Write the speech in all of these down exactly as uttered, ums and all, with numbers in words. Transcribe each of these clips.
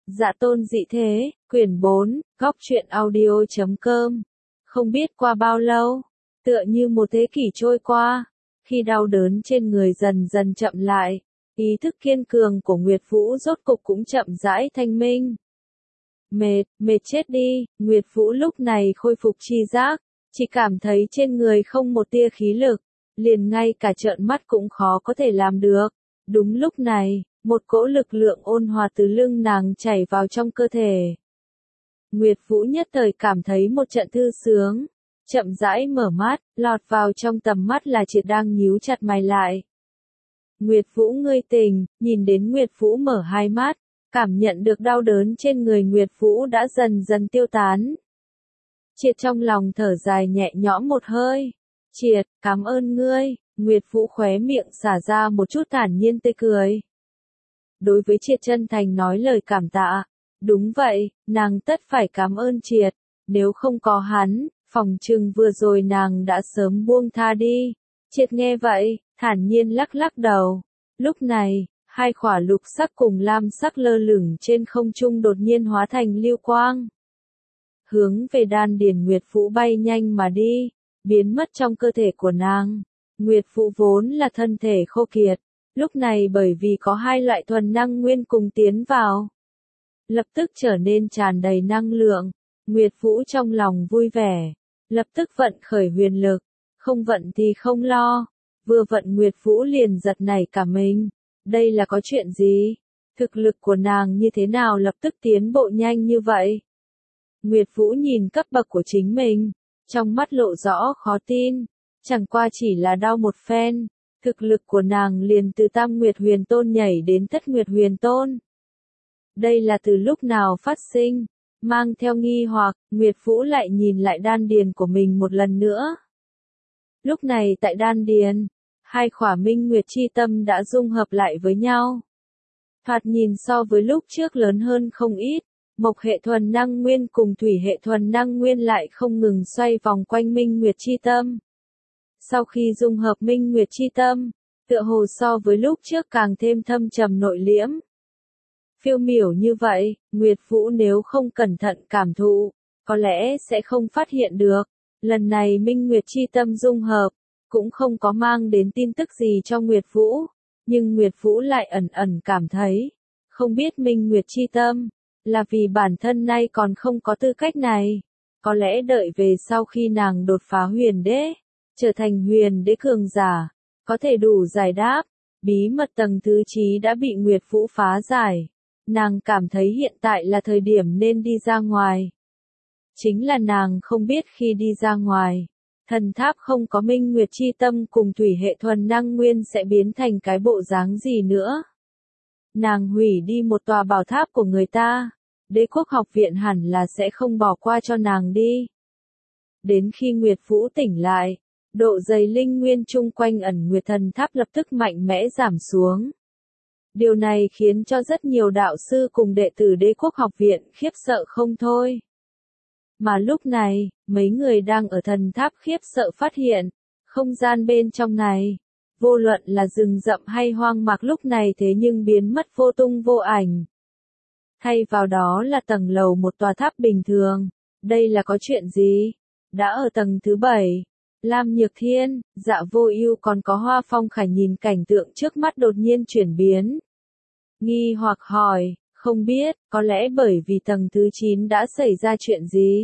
Dạ tôn dị thế, quyển bốn, góc truyện audio chấm com. Không biết qua bao lâu, tựa như một thế kỷ trôi qua, khi đau đớn trên người dần dần chậm lại, ý thức kiên cường của Nguyệt Vũ rốt cục cũng chậm rãi thanh minh. Mệt, mệt chết đi, Nguyệt Vũ lúc này khôi phục tri giác, chỉ cảm thấy trên người không một tia khí lực, liền ngay cả trợn mắt cũng khó có thể làm được. Đúng lúc này, một cỗ lực lượng ôn hòa từ lưng nàng chảy vào trong cơ thể. Nguyệt Vũ nhất thời cảm thấy một trận thư sướng, chậm rãi mở mắt, lọt vào trong tầm mắt là Triệt đang nhíu chặt mày lại. Nguyệt Vũ ngươi tỉnh, nhìn đến Nguyệt Vũ mở hai mắt, cảm nhận được đau đớn trên người Nguyệt Vũ đã dần dần tiêu tán. Triệt trong lòng thở dài nhẹ nhõm một hơi. Triệt, cảm ơn ngươi, Nguyệt Vũ khóe miệng xả ra một chút thản nhiên tươi cười. Đối với Triệt chân thành nói lời cảm tạ. Đúng vậy, nàng tất phải cảm ơn Triệt, nếu không có hắn, phòng trừng vừa rồi nàng đã sớm buông tha đi. Triệt nghe vậy, thản nhiên lắc lắc đầu. Lúc này, hai khỏa lục sắc cùng lam sắc lơ lửng trên không trung đột nhiên hóa thành lưu quang. Hướng về đan điền Nguyệt Vũ bay nhanh mà đi, biến mất trong cơ thể của nàng. Nguyệt Vũ vốn là thân thể khô kiệt, lúc này bởi vì có hai loại thuần năng nguyên cùng tiến vào, lập tức trở nên tràn đầy năng lượng. Nguyệt Vũ trong lòng vui vẻ, lập tức vận khởi huyền lực, không vận thì không lo. Vừa vận Nguyệt Vũ liền giật nảy cả mình. Đây là có chuyện gì? Thực lực của nàng như thế nào lập tức tiến bộ nhanh như vậy? Nguyệt Vũ nhìn cấp bậc của chính mình, trong mắt lộ rõ khó tin. Chẳng qua chỉ là đau một phen, thực lực của nàng liền từ Tam Nguyệt Huyền Tôn nhảy đến Thất Nguyệt Huyền Tôn. Đây là từ lúc nào phát sinh? Mang theo nghi hoặc, Nguyệt Vũ lại nhìn lại đan điền của mình một lần nữa. Lúc này tại đan điền, hai khỏa minh nguyệt chi tâm đã dung hợp lại với nhau. Thoạt nhìn so với lúc trước lớn hơn không ít, mộc hệ thuần năng nguyên cùng thủy hệ thuần năng nguyên lại không ngừng xoay vòng quanh minh nguyệt chi tâm. Sau khi dung hợp minh nguyệt chi tâm, tựa hồ so với lúc trước càng thêm thâm trầm nội liễm. Phiêu miểu như vậy, Nguyệt Vũ nếu không cẩn thận cảm thụ, có lẽ sẽ không phát hiện được. Lần này minh nguyệt chi tâm dung hợp, cũng không có mang đến tin tức gì cho Nguyệt Vũ, nhưng Nguyệt Vũ lại ẩn ẩn cảm thấy, không biết minh nguyệt chi tâm, là vì bản thân nay còn không có tư cách này. Có lẽ đợi về sau khi nàng đột phá huyền đế, trở thành huyền đế cường giả, có thể đủ giải đáp. Bí mật tầng thứ trí đã bị Nguyệt Vũ phá giải. Nàng cảm thấy hiện tại là thời điểm nên đi ra ngoài. Chính là nàng không biết khi đi ra ngoài, thần tháp không có minh nguyệt chi tâm cùng thủy hệ thuần năng nguyên sẽ biến thành cái bộ dáng gì nữa. Nàng hủy đi một tòa bảo tháp của người ta, Đế quốc học viện hẳn là sẽ không bỏ qua cho nàng đi. Đến khi Nguyệt Vũ tỉnh lại, độ dày linh nguyên chung quanh ẩn nguyệt thần tháp lập tức mạnh mẽ giảm xuống. Điều này khiến cho rất nhiều đạo sư cùng đệ tử Đế quốc học viện khiếp sợ không thôi. Mà lúc này, mấy người đang ở thần tháp khiếp sợ phát hiện, không gian bên trong này, vô luận là rừng rậm hay hoang mạc lúc này thế nhưng biến mất vô tung vô ảnh. Thay vào đó là tầng lầu một tòa tháp bình thường. Đây là có chuyện gì? Đã ở tầng thứ bảy, Lam Nhược Thiên, Dạ Vô Ưu còn có Hoa Phong Khải nhìn cảnh tượng trước mắt đột nhiên chuyển biến. Nghi hoặc hỏi, không biết, có lẽ bởi vì tầng thứ chín đã xảy ra chuyện gì?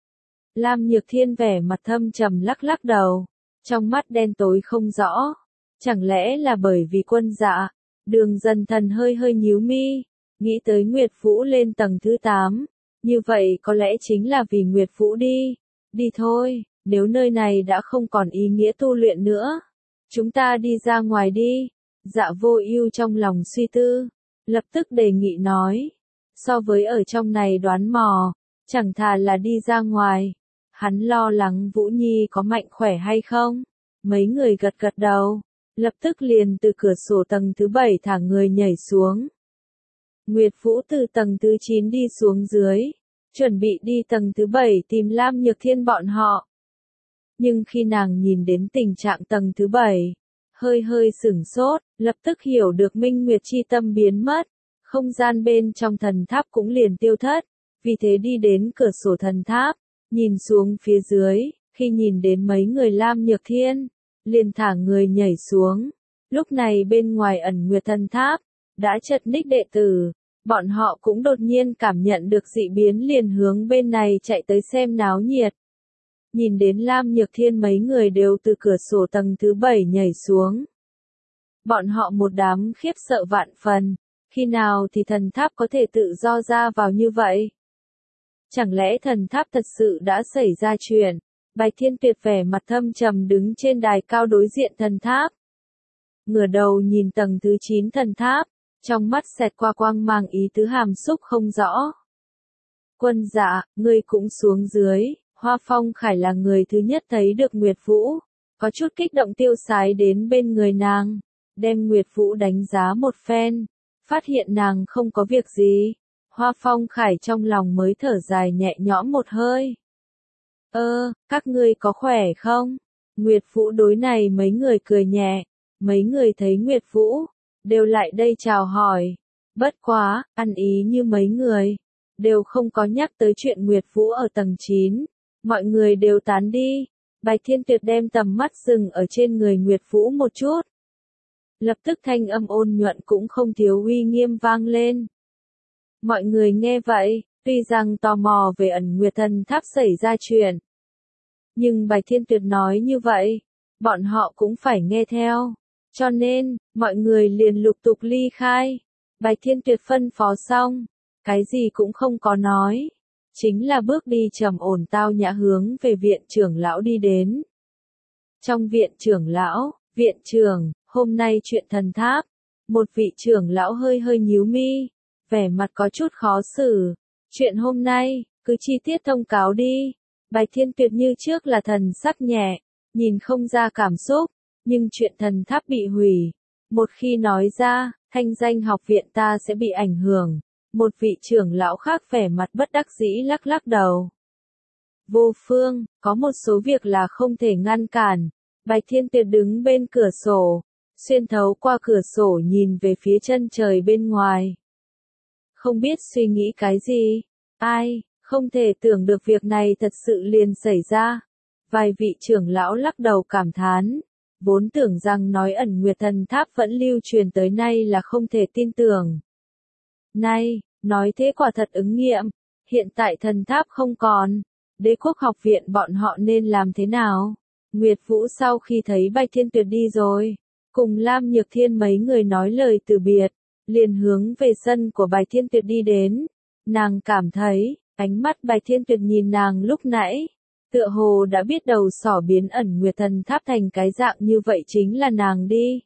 Lam Nhược Thiên vẻ mặt thâm trầm lắc lắc đầu, trong mắt đen tối không rõ. Chẳng lẽ là bởi vì quân Dạ? Đường Dần Thần hơi hơi nhíu mi, nghĩ tới Nguyệt Vũ lên tầng thứ tám, như vậy có lẽ chính là vì Nguyệt Vũ đi. Đi thôi, nếu nơi này đã không còn ý nghĩa tu luyện nữa, chúng ta đi ra ngoài đi. Dạ Vô Ưu trong lòng suy tư, lập tức đề nghị nói, so với ở trong này đoán mò, chẳng thà là đi ra ngoài. Hắn lo lắng Vũ Nhi có mạnh khỏe hay không. Mấy người gật gật đầu, lập tức liền từ cửa sổ tầng thứ bảy thả người nhảy xuống. Nguyệt Vũ từ tầng thứ chín đi xuống dưới, chuẩn bị đi tầng thứ bảy tìm Lam Nhược Thiên bọn họ. Nhưng khi nàng nhìn đến tình trạng tầng thứ bảy, hơi hơi sửng sốt, lập tức hiểu được minh nguyệt chi tâm biến mất, Không gian bên trong thần tháp cũng liền tiêu thất, vì thế đi đến cửa sổ thần tháp, nhìn xuống phía dưới, khi nhìn đến mấy người Lam Nhược Thiên, liền thả người nhảy xuống. Lúc này bên ngoài ẩn nguyệt thần tháp, đã chật ních đệ tử, bọn họ cũng đột nhiên cảm nhận được dị biến liền hướng bên này chạy tới xem náo nhiệt. Nhìn đến Lam Nhược Thiên mấy người đều từ cửa sổ tầng thứ bảy nhảy xuống. Bọn họ một đám khiếp sợ vạn phần, khi nào thì thần tháp có thể tự do ra vào như vậy? Chẳng lẽ thần tháp thật sự đã xảy ra chuyện? Bạch Thiên Tuyệt vẻ mặt thâm trầm đứng trên đài cao đối diện thần tháp. Ngửa đầu nhìn tầng thứ chín thần tháp, trong mắt xẹt qua quang mang ý tứ hàm xúc không rõ. Quân Dạ, ngươi cũng xuống dưới. Hoa Phong Khải là người thứ nhất thấy được Nguyệt Vũ, có chút kích động tiêu sái đến bên người nàng, đem Nguyệt Vũ đánh giá một phen, phát hiện nàng không có việc gì. Hoa Phong Khải trong lòng mới thở dài nhẹ nhõm một hơi. Ơ, các ngươi có khỏe không? Nguyệt Vũ đối này mấy người cười nhẹ, mấy người thấy Nguyệt Vũ, đều lại đây chào hỏi. Bất quá, ăn ý như mấy người, đều không có nhắc tới chuyện Nguyệt Vũ ở tầng chín. Mọi người đều tán đi, Bạch Thiên Tuyệt đem tầm mắt dừng ở trên người Nguyệt Vũ một chút. Lập tức thanh âm ôn nhuận cũng không thiếu uy nghiêm vang lên. Mọi người nghe vậy, tuy rằng tò mò về ẩn nguyệt thần tháp xảy ra chuyện. Nhưng Bạch Thiên Tuyệt nói như vậy, bọn họ cũng phải nghe theo. Cho nên, mọi người liền lục tục ly khai. Bạch Thiên Tuyệt phân phó xong, cái gì cũng không có nói. Chính là bước đi trầm ổn tao nhã hướng về viện trưởng lão đi đến. Trong viện trưởng lão, viện trưởng, hôm nay chuyện thần tháp, một vị trưởng lão hơi hơi nhíu mi, vẻ mặt có chút khó xử. Chuyện hôm nay, cứ chi tiết thông cáo đi. Bạch Thiên Tuyệt như trước là thần sắc nhẹ, nhìn không ra cảm xúc, nhưng chuyện thần tháp bị hủy. Một khi nói ra, thanh danh học viện ta sẽ bị ảnh hưởng. Một vị trưởng lão khác vẻ mặt bất đắc dĩ lắc lắc đầu. Vô Phương, có một số việc là không thể ngăn cản. Bạch Thiên Tuyệt đứng bên cửa sổ, xuyên thấu qua cửa sổ nhìn về phía chân trời bên ngoài. Không biết suy nghĩ cái gì, ai, không thể tưởng được việc này thật sự liền xảy ra. Vài vị trưởng lão lắc đầu cảm thán, vốn tưởng rằng nói ẩn nguyệt thần tháp vẫn lưu truyền tới nay là không thể tin tưởng. Nay, nói thế quả thật ứng nghiệm, hiện tại thần tháp không còn, Đế quốc học viện bọn họ nên làm thế nào? Nguyệt Vũ sau khi thấy Bạch Thiên Tuyệt đi rồi, cùng Lam Nhược Thiên mấy người nói lời từ biệt, liền hướng về sân của Bạch Thiên Tuyệt đi đến. Nàng cảm thấy, ánh mắt Bạch Thiên Tuyệt nhìn nàng lúc nãy, tựa hồ đã biết đầu sỏ biến ẩn nguyệt thần tháp thành cái dạng như vậy chính là nàng đi.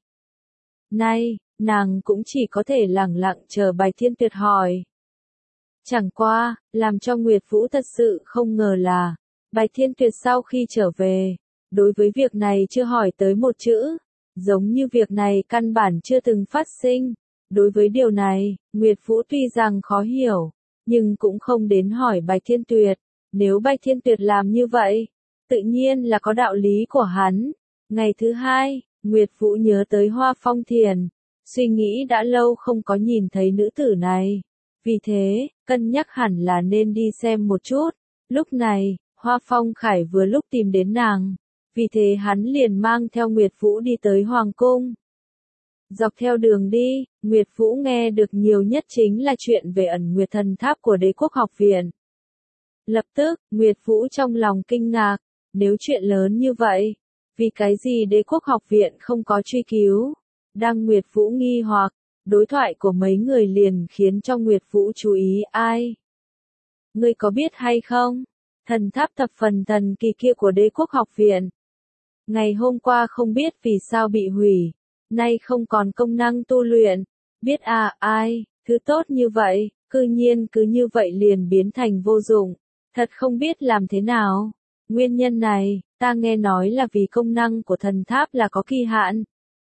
Nay, nàng cũng chỉ có thể lẳng lặng chờ Bạch Thiên Tuyệt hỏi. Chẳng qua, làm cho Nguyệt Vũ thật sự không ngờ là, Bạch Thiên Tuyệt sau khi trở về, đối với việc này chưa hỏi tới một chữ, giống như việc này căn bản chưa từng phát sinh. Đối với điều này, Nguyệt Vũ tuy rằng khó hiểu, nhưng cũng không đến hỏi Bạch Thiên Tuyệt. Nếu Bạch Thiên Tuyệt làm như vậy, tự nhiên là có đạo lý của hắn. Ngày thứ hai, Nguyệt Vũ nhớ tới Hoa Phong Thiền, suy nghĩ đã lâu không có nhìn thấy nữ tử này. Vì thế, cân nhắc hẳn là nên đi xem một chút. Lúc này, Hoa Phong Khải vừa lúc tìm đến nàng, vì thế hắn liền mang theo Nguyệt Vũ đi tới Hoàng Cung. Dọc theo đường đi, Nguyệt Vũ nghe được nhiều nhất chính là chuyện về ẩn nguyệt thần tháp của Đế quốc học viện. Lập tức, Nguyệt Vũ trong lòng kinh ngạc, nếu chuyện lớn như vậy, vì cái gì Đế quốc học viện không có truy cứu? Đang Nguyệt Vũ nghi hoặc, đối thoại của mấy người liền khiến cho Nguyệt Vũ chú ý ai? Ngươi có biết hay không? Thần tháp thập phần thần kỳ kia của Đế quốc học viện. Ngày hôm qua không biết vì sao bị hủy, nay không còn công năng tu luyện. Biết à ai, thứ tốt như vậy, cư nhiên cứ như vậy liền biến thành vô dụng. Thật không biết làm thế nào. Nguyên nhân này, ta nghe nói là vì công năng của thần tháp là có kỳ hạn.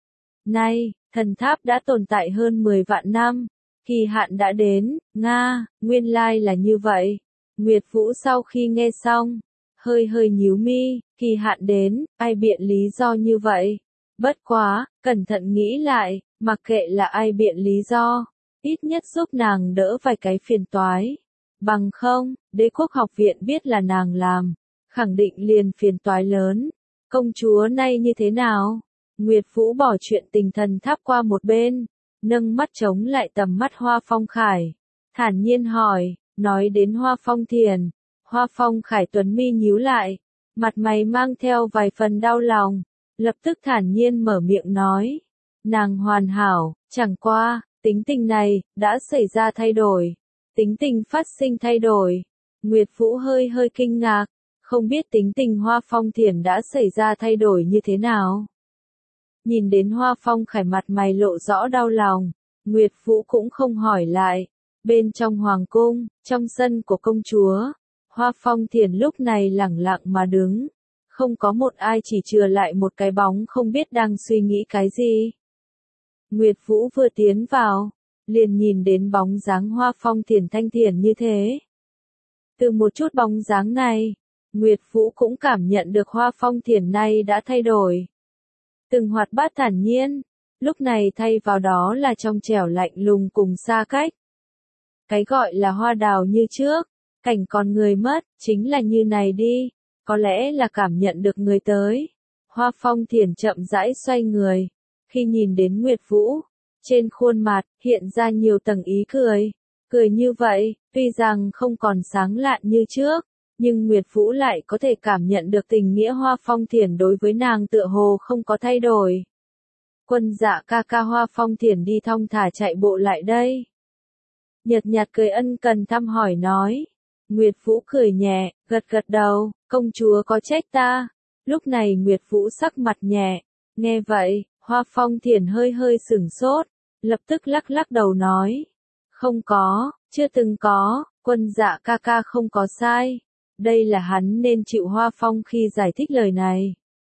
Nay, thần tháp đã tồn tại hơn mười vạn năm. Kỳ hạn đã đến, Nga, nguyên lai là như vậy. Nguyệt Vũ sau khi nghe xong, hơi hơi nhíu mi, kỳ hạn đến, ai biện lý do như vậy. Bất quá, cẩn thận nghĩ lại, mặc kệ là ai biện lý do, ít nhất giúp nàng đỡ vài cái phiền toái. Bằng không, Đế quốc học viện biết là nàng làm, khẳng định liền phiền toái lớn. Công chúa nay như thế nào? Nguyệt Vũ bỏ chuyện tình thần tháp qua một bên, nâng mắt chống lại tầm mắt Hoa Phong Khải, thản nhiên hỏi, nói đến Hoa Phong Thiền. Hoa Phong Khải tuấn mi nhíu lại, mặt mày mang theo vài phần đau lòng, lập tức thản nhiên mở miệng nói, nàng hoàn hảo, chẳng qua, tính tình này, đã xảy ra thay đổi, tính tình phát sinh thay đổi. Nguyệt Vũ hơi hơi kinh ngạc, không biết tính tình Hoa Phong Thiền đã xảy ra thay đổi như thế nào. Nhìn đến Hoa Phong Khải mặt mày lộ rõ đau lòng, Nguyệt Vũ cũng không hỏi lại. Bên trong hoàng cung, trong sân của công chúa, Hoa Phong Thiền lúc này lẳng lặng mà đứng, không có một ai, chỉ chừa lại một cái bóng không biết đang suy nghĩ cái gì. Nguyệt Vũ vừa tiến vào, liền nhìn đến bóng dáng Hoa Phong Thiền thanh thiền như thế. Từ một chút bóng dáng này, Nguyệt Vũ cũng cảm nhận được Hoa Phong Thiền này đã thay đổi. Từng hoạt bát thản nhiên, lúc này thay vào đó là trong trẻo lạnh lùng cùng xa cách. Cái gọi là hoa đào như trước, cảnh còn người mất, chính là như này đi, có lẽ là cảm nhận được người tới. Hoa Phong Thiền chậm rãi xoay người, khi nhìn đến Nguyệt Vũ, trên khuôn mặt hiện ra nhiều tầng ý cười. Cười như vậy, tuy rằng không còn sáng lạn như trước, nhưng Nguyệt Vũ lại có thể cảm nhận được tình nghĩa Hoa Phong Thiền đối với nàng tựa hồ không có thay đổi. Quân Dạ ca ca. Hoa Phong Thiền đi thong thả chạy bộ lại đây, nhợt nhạt cười ân cần thăm hỏi nói. Nguyệt Vũ cười nhẹ, gật gật đầu, công chúa có trách ta. Lúc này Nguyệt Vũ sắc mặt nhẹ, nghe vậy, Hoa Phong Thiền hơi hơi sửng sốt, lập tức lắc lắc đầu nói. Không có, chưa từng có, Quân Dạ ca ca không có sai. Đây là hắn nên chịu. Hoa Phong khi giải thích lời này,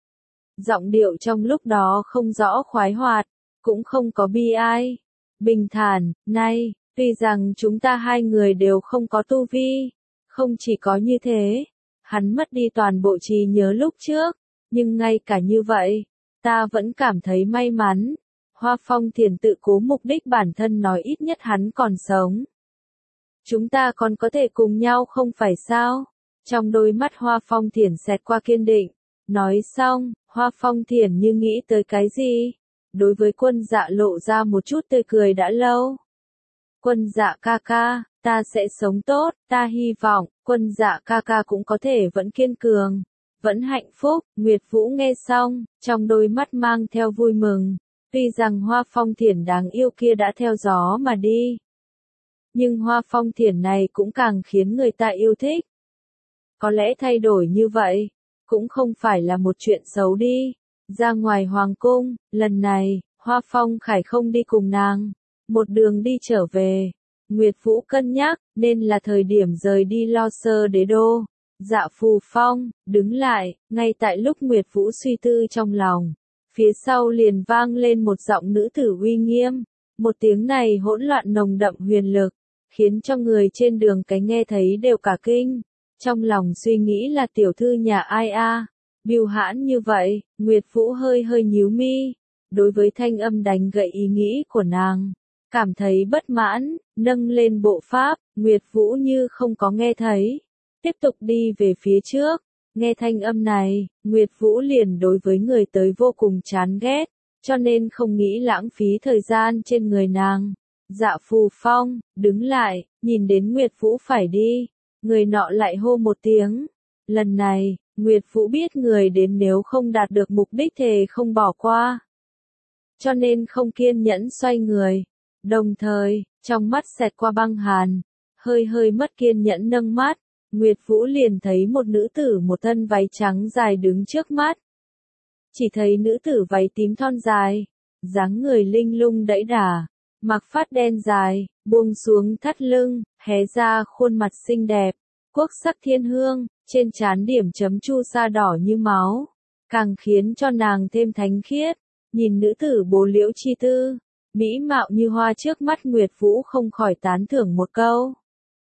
giọng điệu trong lúc đó không rõ khoái hoạt, cũng không có bi ai, bình thản. Nay, tuy rằng chúng ta hai người đều không có tu vi, không chỉ có như thế, hắn mất đi toàn bộ trí nhớ lúc trước, nhưng ngay cả như vậy, ta vẫn cảm thấy may mắn. Hoa Phong Thiền tự cố mục đích bản thân nói ít nhất hắn còn sống. Chúng ta còn có thể cùng nhau không phải sao? Trong đôi mắt Hoa Phong Thiền xẹt qua kiên định. Nói xong, Hoa Phong Thiền như nghĩ tới cái gì? Đối với Quân Dạ lộ ra một chút tươi cười đã lâu. Quân Dạ ca ca, ta sẽ sống tốt, ta hy vọng, Quân Dạ ca ca cũng có thể vẫn kiên cường, vẫn hạnh phúc. Nguyệt Vũ nghe xong, trong đôi mắt mang theo vui mừng. Tuy rằng Hoa Phong Thiền đáng yêu kia đã theo gió mà đi, nhưng Hoa Phong Thiền này cũng càng khiến người ta yêu thích. Có lẽ thay đổi như vậy, cũng không phải là một chuyện xấu đi. Ra ngoài hoàng cung, lần này, Hoa Phong Khải không đi cùng nàng, một đường đi trở về. Nguyệt Vũ cân nhắc, nên là thời điểm rời đi Lo Sơ Đế Đô. Dạ Phù Phong, đứng lại, ngay tại lúc Nguyệt Vũ suy tư trong lòng, phía sau liền vang lên một giọng nữ tử uy nghiêm. Một tiếng này hỗn loạn nồng đậm huyền lực, khiến cho người trên đường cái nghe thấy đều cả kinh. Trong lòng suy nghĩ là tiểu thư nhà ai a? Bưu hãn như vậy. Nguyệt Vũ hơi hơi nhíu mi, đối với thanh âm đánh gậy ý nghĩ của nàng, cảm thấy bất mãn, nâng lên bộ pháp. Nguyệt Vũ như không có nghe thấy, tiếp tục đi về phía trước. Nghe thanh âm này, Nguyệt Vũ liền đối với người tới vô cùng chán ghét, cho nên không nghĩ lãng phí thời gian trên người nàng. Dạ Phù Phong, đứng lại, nhìn đến Nguyệt Vũ phải đi, người nọ lại hô một tiếng. Lần này, Nguyệt Vũ biết người đến nếu không đạt được mục đích thề không bỏ qua, cho nên không kiên nhẫn xoay người, đồng thời, trong mắt xẹt qua băng hàn, hơi hơi mất kiên nhẫn nâng mắt. Nguyệt Vũ liền thấy một nữ tử một thân váy trắng dài đứng trước mắt. Chỉ thấy nữ tử váy tím thon dài, dáng người linh lung đẫy đà, mặc phát đen dài, buông xuống thắt lưng, hé ra khuôn mặt xinh đẹp, quốc sắc thiên hương, trên trán điểm chấm chu sa đỏ như máu, càng khiến cho nàng thêm thánh khiết. Nhìn nữ tử bố liễu chi tư, mỹ mạo như hoa trước mắt, Nguyệt Vũ không khỏi tán thưởng một câu.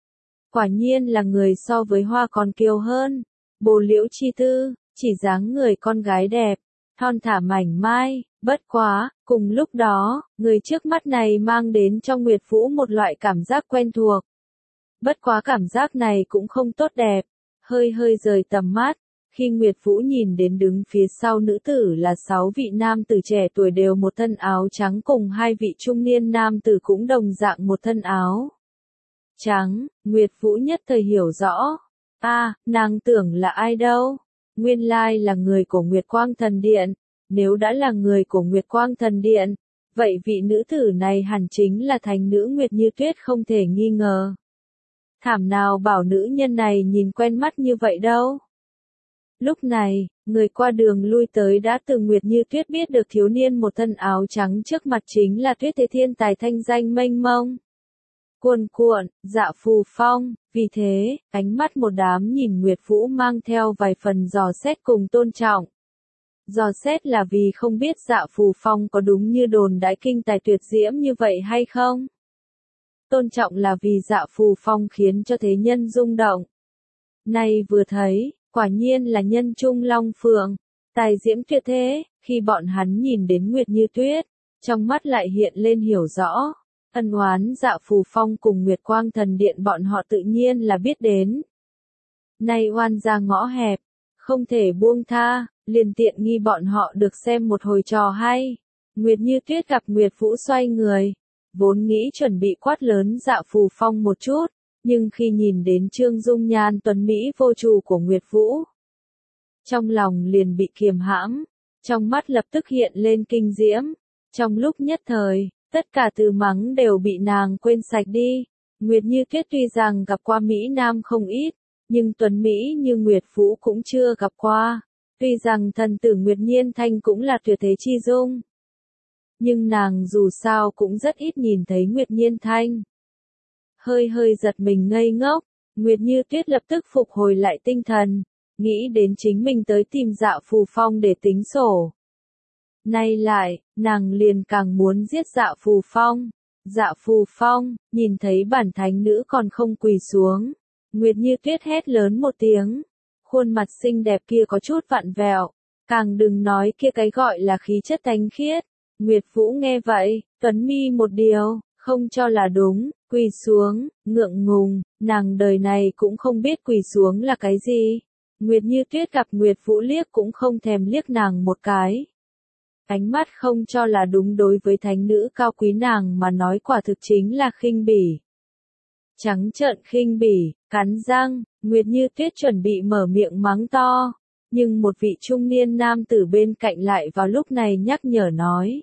Quả nhiên là người so với hoa còn kiêu hơn. Bồ liễu chi tư, chỉ dáng người con gái đẹp, thon thả mảnh mai, Bất quá, cùng lúc đó, người trước mắt này mang đến cho Nguyệt Vũ một loại cảm giác quen thuộc. Bất quá cảm giác này cũng không tốt đẹp, hơi hơi rời tầm mắt, khi Nguyệt Vũ nhìn đến đứng phía sau nữ tử là sáu vị nam tử trẻ tuổi đều một thân áo trắng cùng hai vị trung niên nam tử cũng đồng dạng một thân áo trắng, Nguyệt Vũ nhất thời hiểu rõ. A, à, nàng tưởng là ai đâu? Nguyên lai là người của Nguyệt Quang Thần Điện. Nếu đã là người của Nguyệt Quang Thần Điện, vậy vị nữ tử này hẳn chính là thánh nữ Nguyệt Như Tuyết không thể nghi ngờ. Thảm nào bảo nữ nhân này nhìn quen mắt như vậy đâu. Lúc này, người qua đường lui tới đã từ Nguyệt Như Tuyết biết được thiếu niên một thân áo trắng trước mặt chính là Tuyết Thế Thiên tài thanh danh mênh mông. Cuồn cuộn, Dạ Phù Phong, vì thế, ánh mắt một đám nhìn Nguyệt Vũ mang theo vài phần dò xét cùng tôn trọng. Dò xét là vì không biết Dạ Phù Phong có đúng như đồn đãi kinh tài tuyệt diễm như vậy hay không? Tôn trọng là vì Dạ Phù Phong khiến cho thế nhân rung động. Nay vừa thấy, quả nhiên là nhân trung long phượng, tài diễm tuyệt thế, khi bọn hắn nhìn đến Nguyệt Như Tuyết, trong mắt lại hiện lên hiểu rõ. Ân oán Dạ Phù Phong cùng Nguyệt Quang Thần Điện bọn họ tự nhiên là biết đến. Nay oan ra ngõ hẹp, không thể buông tha, liền tiện nghi bọn họ được xem một hồi trò hay. Nguyệt Như Tuyết gặp Nguyệt Vũ xoay người, vốn nghĩ chuẩn bị quát lớn Dạ Phù Phong một chút, nhưng khi nhìn đến Trương Dung Nhan tuấn Mỹ vô chủ của Nguyệt Vũ, trong lòng liền bị kiềm hãm, trong mắt lập tức hiện lên kinh diễm, trong lúc nhất thời, tất cả từ mắng đều bị nàng quên sạch đi. Nguyệt Như Tuyết tuy rằng gặp qua Mỹ Nam không ít, nhưng tuấn Mỹ như Nguyệt Vũ cũng chưa gặp qua. Tuy rằng thần tử Nguyệt Nhiên Thanh cũng là tuyệt thế chi dung, nhưng nàng dù sao cũng rất ít nhìn thấy Nguyệt Nhiên Thanh. Hơi hơi giật mình ngây ngốc, Nguyệt Như Tuyết lập tức phục hồi lại tinh thần, nghĩ đến chính mình tới tìm Dạ Phù Phong để tính sổ. Nay lại, nàng liền càng muốn giết Dạ Phù Phong. Dạ Phù Phong, nhìn thấy bản thánh nữ còn không quỳ xuống. Nguyệt Như Tuyết hét lớn một tiếng. Khuôn mặt xinh đẹp kia có chút vặn vẹo. Càng đừng nói kia cái gọi là khí chất thánh khiết. Nguyệt Vũ nghe vậy, tuấn mi một điều, không cho là đúng, quỳ xuống, ngượng ngùng, nàng đời này cũng không biết quỳ xuống là cái gì. Nguyệt Như Tuyết gặp Nguyệt Vũ liếc cũng không thèm liếc nàng một cái. Ánh mắt không cho là đúng đối với thánh nữ cao quý nàng mà nói quả thực chính là khinh bỉ. Trắng trợn khinh bỉ, cắn răng, Nguyệt Như Tuyết chuẩn bị mở miệng mắng to, nhưng một vị trung niên nam tử bên cạnh lại vào lúc này nhắc nhở nói.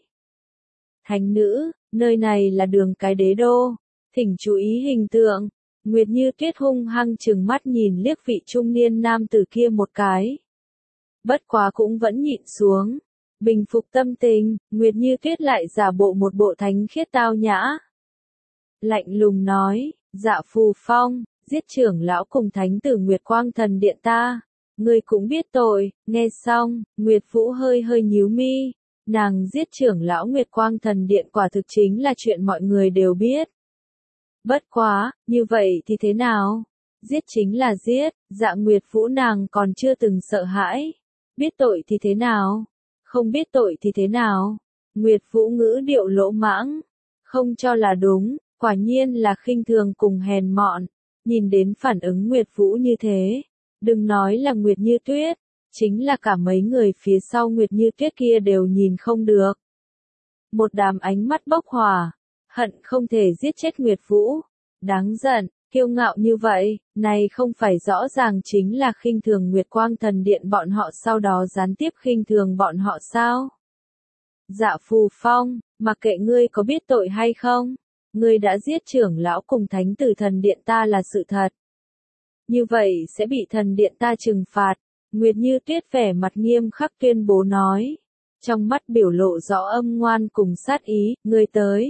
Thánh nữ, nơi này là đường cái đế đô, thỉnh chú ý hình tượng. Nguyệt Như Tuyết hung hăng trừng mắt nhìn liếc vị trung niên nam tử kia một cái. Bất quá cũng vẫn nhịn xuống. Bình phục tâm tình, Nguyệt Như Tuyết lại giả bộ một bộ thánh khiết tao nhã. Lạnh lùng nói, Dạ Phù Phong, giết trưởng lão cùng thánh tử Nguyệt Quang Thần Điện ta. Ngươi cũng biết tội, nghe xong, Nguyệt Vũ hơi hơi nhíu mi. Nàng giết trưởng lão Nguyệt Quang Thần Điện quả thực chính là chuyện mọi người đều biết. Bất quá, như vậy thì thế nào? Giết chính là giết, Dạ Nguyệt Vũ nàng còn chưa từng sợ hãi. Biết tội thì thế nào? Không biết tội thì thế nào? Nguyệt Vũ ngữ điệu lỗ mãng, không cho là đúng, quả nhiên là khinh thường cùng hèn mọn. Nhìn đến phản ứng Nguyệt Vũ như thế, đừng nói là Nguyệt Như Tuyết, chính là cả mấy người phía sau Nguyệt Như Tuyết kia đều nhìn không được. Một đám ánh mắt bốc hỏa, hận không thể giết chết Nguyệt Vũ, đáng giận, kiêu ngạo như vậy, này không phải rõ ràng chính là khinh thường Nguyệt Quang Thần Điện bọn họ sau đó gián tiếp khinh thường bọn họ sao? Dạ Phù Phong, mặc kệ ngươi có biết tội hay không, ngươi đã giết trưởng lão cùng thánh tử thần điện ta là sự thật. Như vậy sẽ bị thần điện ta trừng phạt. Nguyệt Như Tuyết vẻ mặt nghiêm khắc tuyên bố nói, trong mắt biểu lộ rõ âm ngoan cùng sát ý, ngươi tới.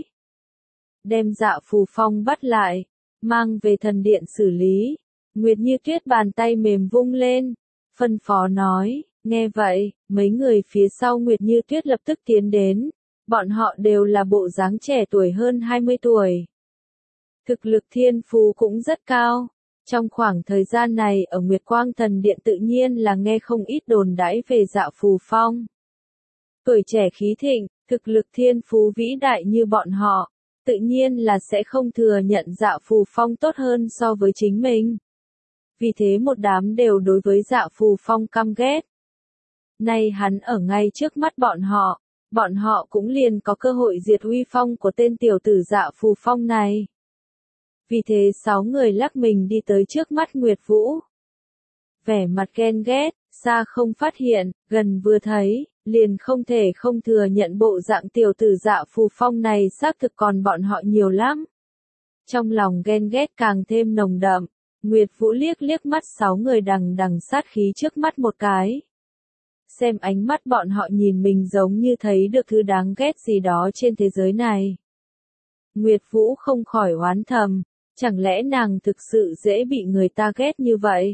Đem Dạ Phù Phong bắt lại, mang về thần điện xử lý. Nguyệt Như Tuyết bàn tay mềm vung lên, phân phó nói, nghe vậy, mấy người phía sau Nguyệt Như Tuyết lập tức tiến đến, bọn họ đều là bộ dáng trẻ tuổi hơn hai mươi tuổi. Thực lực thiên phú cũng rất cao. Trong khoảng thời gian này ở Nguyệt Quang Thần Điện tự nhiên là nghe không ít đồn đãi về Dạ Phù Phong. tuổi trẻ khí thịnh, thực lực thiên phú vĩ đại như bọn họ, tự nhiên là sẽ không thừa nhận Dạ Phù Phong tốt hơn so với chính mình. Vì thế một đám đều đối với Dạ Phù Phong căm ghét. Nay hắn ở ngay trước mắt bọn họ, bọn họ cũng liền có cơ hội diệt uy phong của tên tiểu tử Dạ Phù Phong này. Vì thế sáu người lắc mình đi tới trước mắt Nguyệt Vũ. Vẻ mặt ghen ghét, xa không phát hiện, gần vừa thấy, liền không thể không thừa nhận bộ dạng tiểu tử Dạ Phù Phong này xác thực còn bọn họ nhiều lắm. Trong lòng ghen ghét càng thêm nồng đậm, Nguyệt Vũ liếc liếc mắt sáu người đằng đằng sát khí trước mắt một cái. Xem ánh mắt bọn họ nhìn mình giống như thấy được thứ đáng ghét gì đó trên thế giới này. Nguyệt Vũ không khỏi oán thầm, chẳng lẽ nàng thực sự dễ bị người ta ghét như vậy?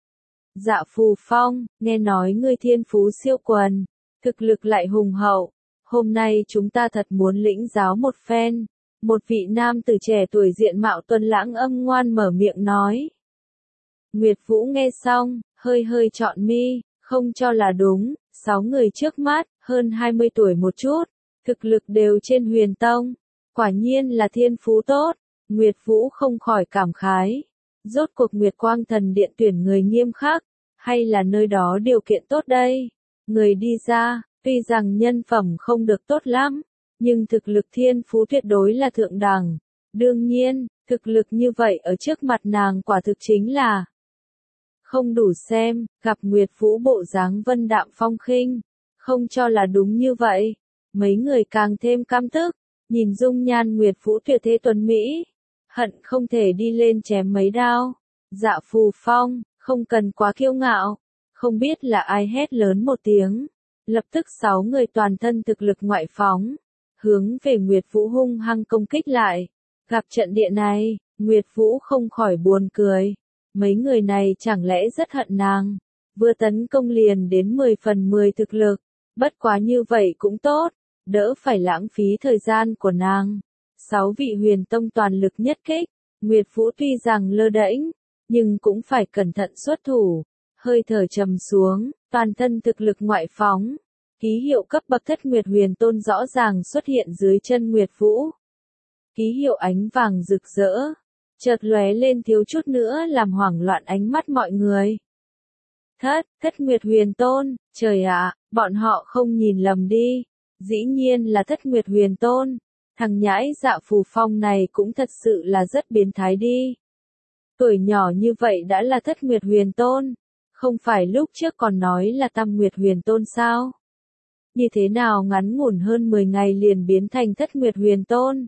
Dạ Phù Phong, nghe nói ngươi thiên phú siêu quần, thực lực lại hùng hậu, hôm nay chúng ta thật muốn lĩnh giáo một phen. Một vị nam tử trẻ tuổi diện mạo tuấn lãng âm ngoan mở miệng nói. Nguyệt Vũ nghe xong, hơi hơi trọn mi, không cho là đúng, sáu người trước mắt, hơn hai mươi tuổi một chút, thực lực đều trên huyền tông, quả nhiên là thiên phú tốt, Nguyệt Vũ không khỏi cảm khái. Rốt cuộc Nguyệt Quang Thần Điện tuyển người nghiêm khắc, hay là nơi đó điều kiện tốt đây? Người đi ra, tuy rằng nhân phẩm không được tốt lắm, nhưng thực lực thiên phú tuyệt đối là thượng đẳng. Đương nhiên, thực lực như vậy ở trước mặt nàng quả thực chính là không đủ xem, gặp Nguyệt Vũ bộ dáng vân đạm phong khinh, không cho là đúng như vậy. Mấy người càng thêm căm tức, nhìn dung nhan Nguyệt Vũ tuyệt thế tuấn mỹ, hận không thể đi lên chém mấy đao. Dạ Phù Phong, không cần quá kiêu ngạo, không biết là ai hét lớn một tiếng, lập tức sáu người toàn thân thực lực ngoại phóng, hướng về Nguyệt Vũ hung hăng công kích lại. Gặp trận địa này, Nguyệt Vũ không khỏi buồn cười, mấy người này chẳng lẽ rất hận nàng, vừa tấn công liền đến mười phần mười thực lực, bất quá như vậy cũng tốt, đỡ phải lãng phí thời gian của nàng. Sáu vị huyền tông toàn lực nhất kích, Nguyệt Vũ tuy rằng lơ đễnh, nhưng cũng phải cẩn thận xuất thủ, hơi thở trầm xuống, toàn thân thực lực ngoại phóng. Ký hiệu cấp bậc thất Nguyệt Huyền Tôn rõ ràng xuất hiện dưới chân Nguyệt Vũ. Ký hiệu ánh vàng rực rỡ, chợt lóe lên thiếu chút nữa làm hoảng loạn ánh mắt mọi người. Thất, thất Nguyệt Huyền Tôn, trời ạ, bọn họ không nhìn lầm đi, dĩ nhiên là thất Nguyệt Huyền Tôn, thằng nhãi Dạ Phù Phong này cũng thật sự là rất biến thái đi. Tuổi nhỏ như vậy đã là thất Nguyệt Huyền Tôn, không phải lúc trước còn nói là tam Nguyệt Huyền Tôn sao? Như thế nào ngắn ngủn hơn mười ngày liền biến thành thất Nguyệt Huyền Tôn?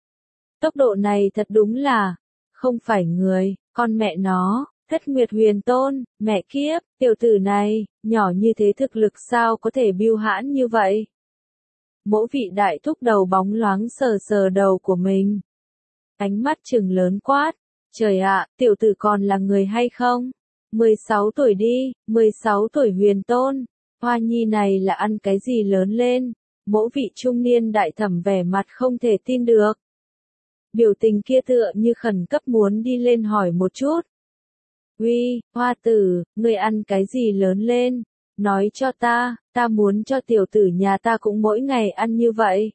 Tốc độ này thật đúng là, không phải người, con mẹ nó, thất Nguyệt Huyền Tôn, mẹ kiếp, tiểu tử này, nhỏ như thế thực lực sao có thể biêu hãn như vậy? Mỗi vị đại thúc đầu bóng loáng sờ sờ đầu của mình. Ánh mắt trừng lớn quát, trời ạ, tiểu tử còn là người hay không? mười sáu tuổi đi, mười sáu tuổi Huyền Tôn. Hoa nhi này là ăn cái gì lớn lên? Mỗi vị trung niên đại thẩm vẻ mặt không thể tin được. Biểu tình kia tựa như khẩn cấp muốn đi lên hỏi một chút. Uy, Hoa tử, ngươi ăn cái gì lớn lên? Nói cho ta, ta muốn cho tiểu tử nhà ta cũng mỗi ngày ăn như vậy.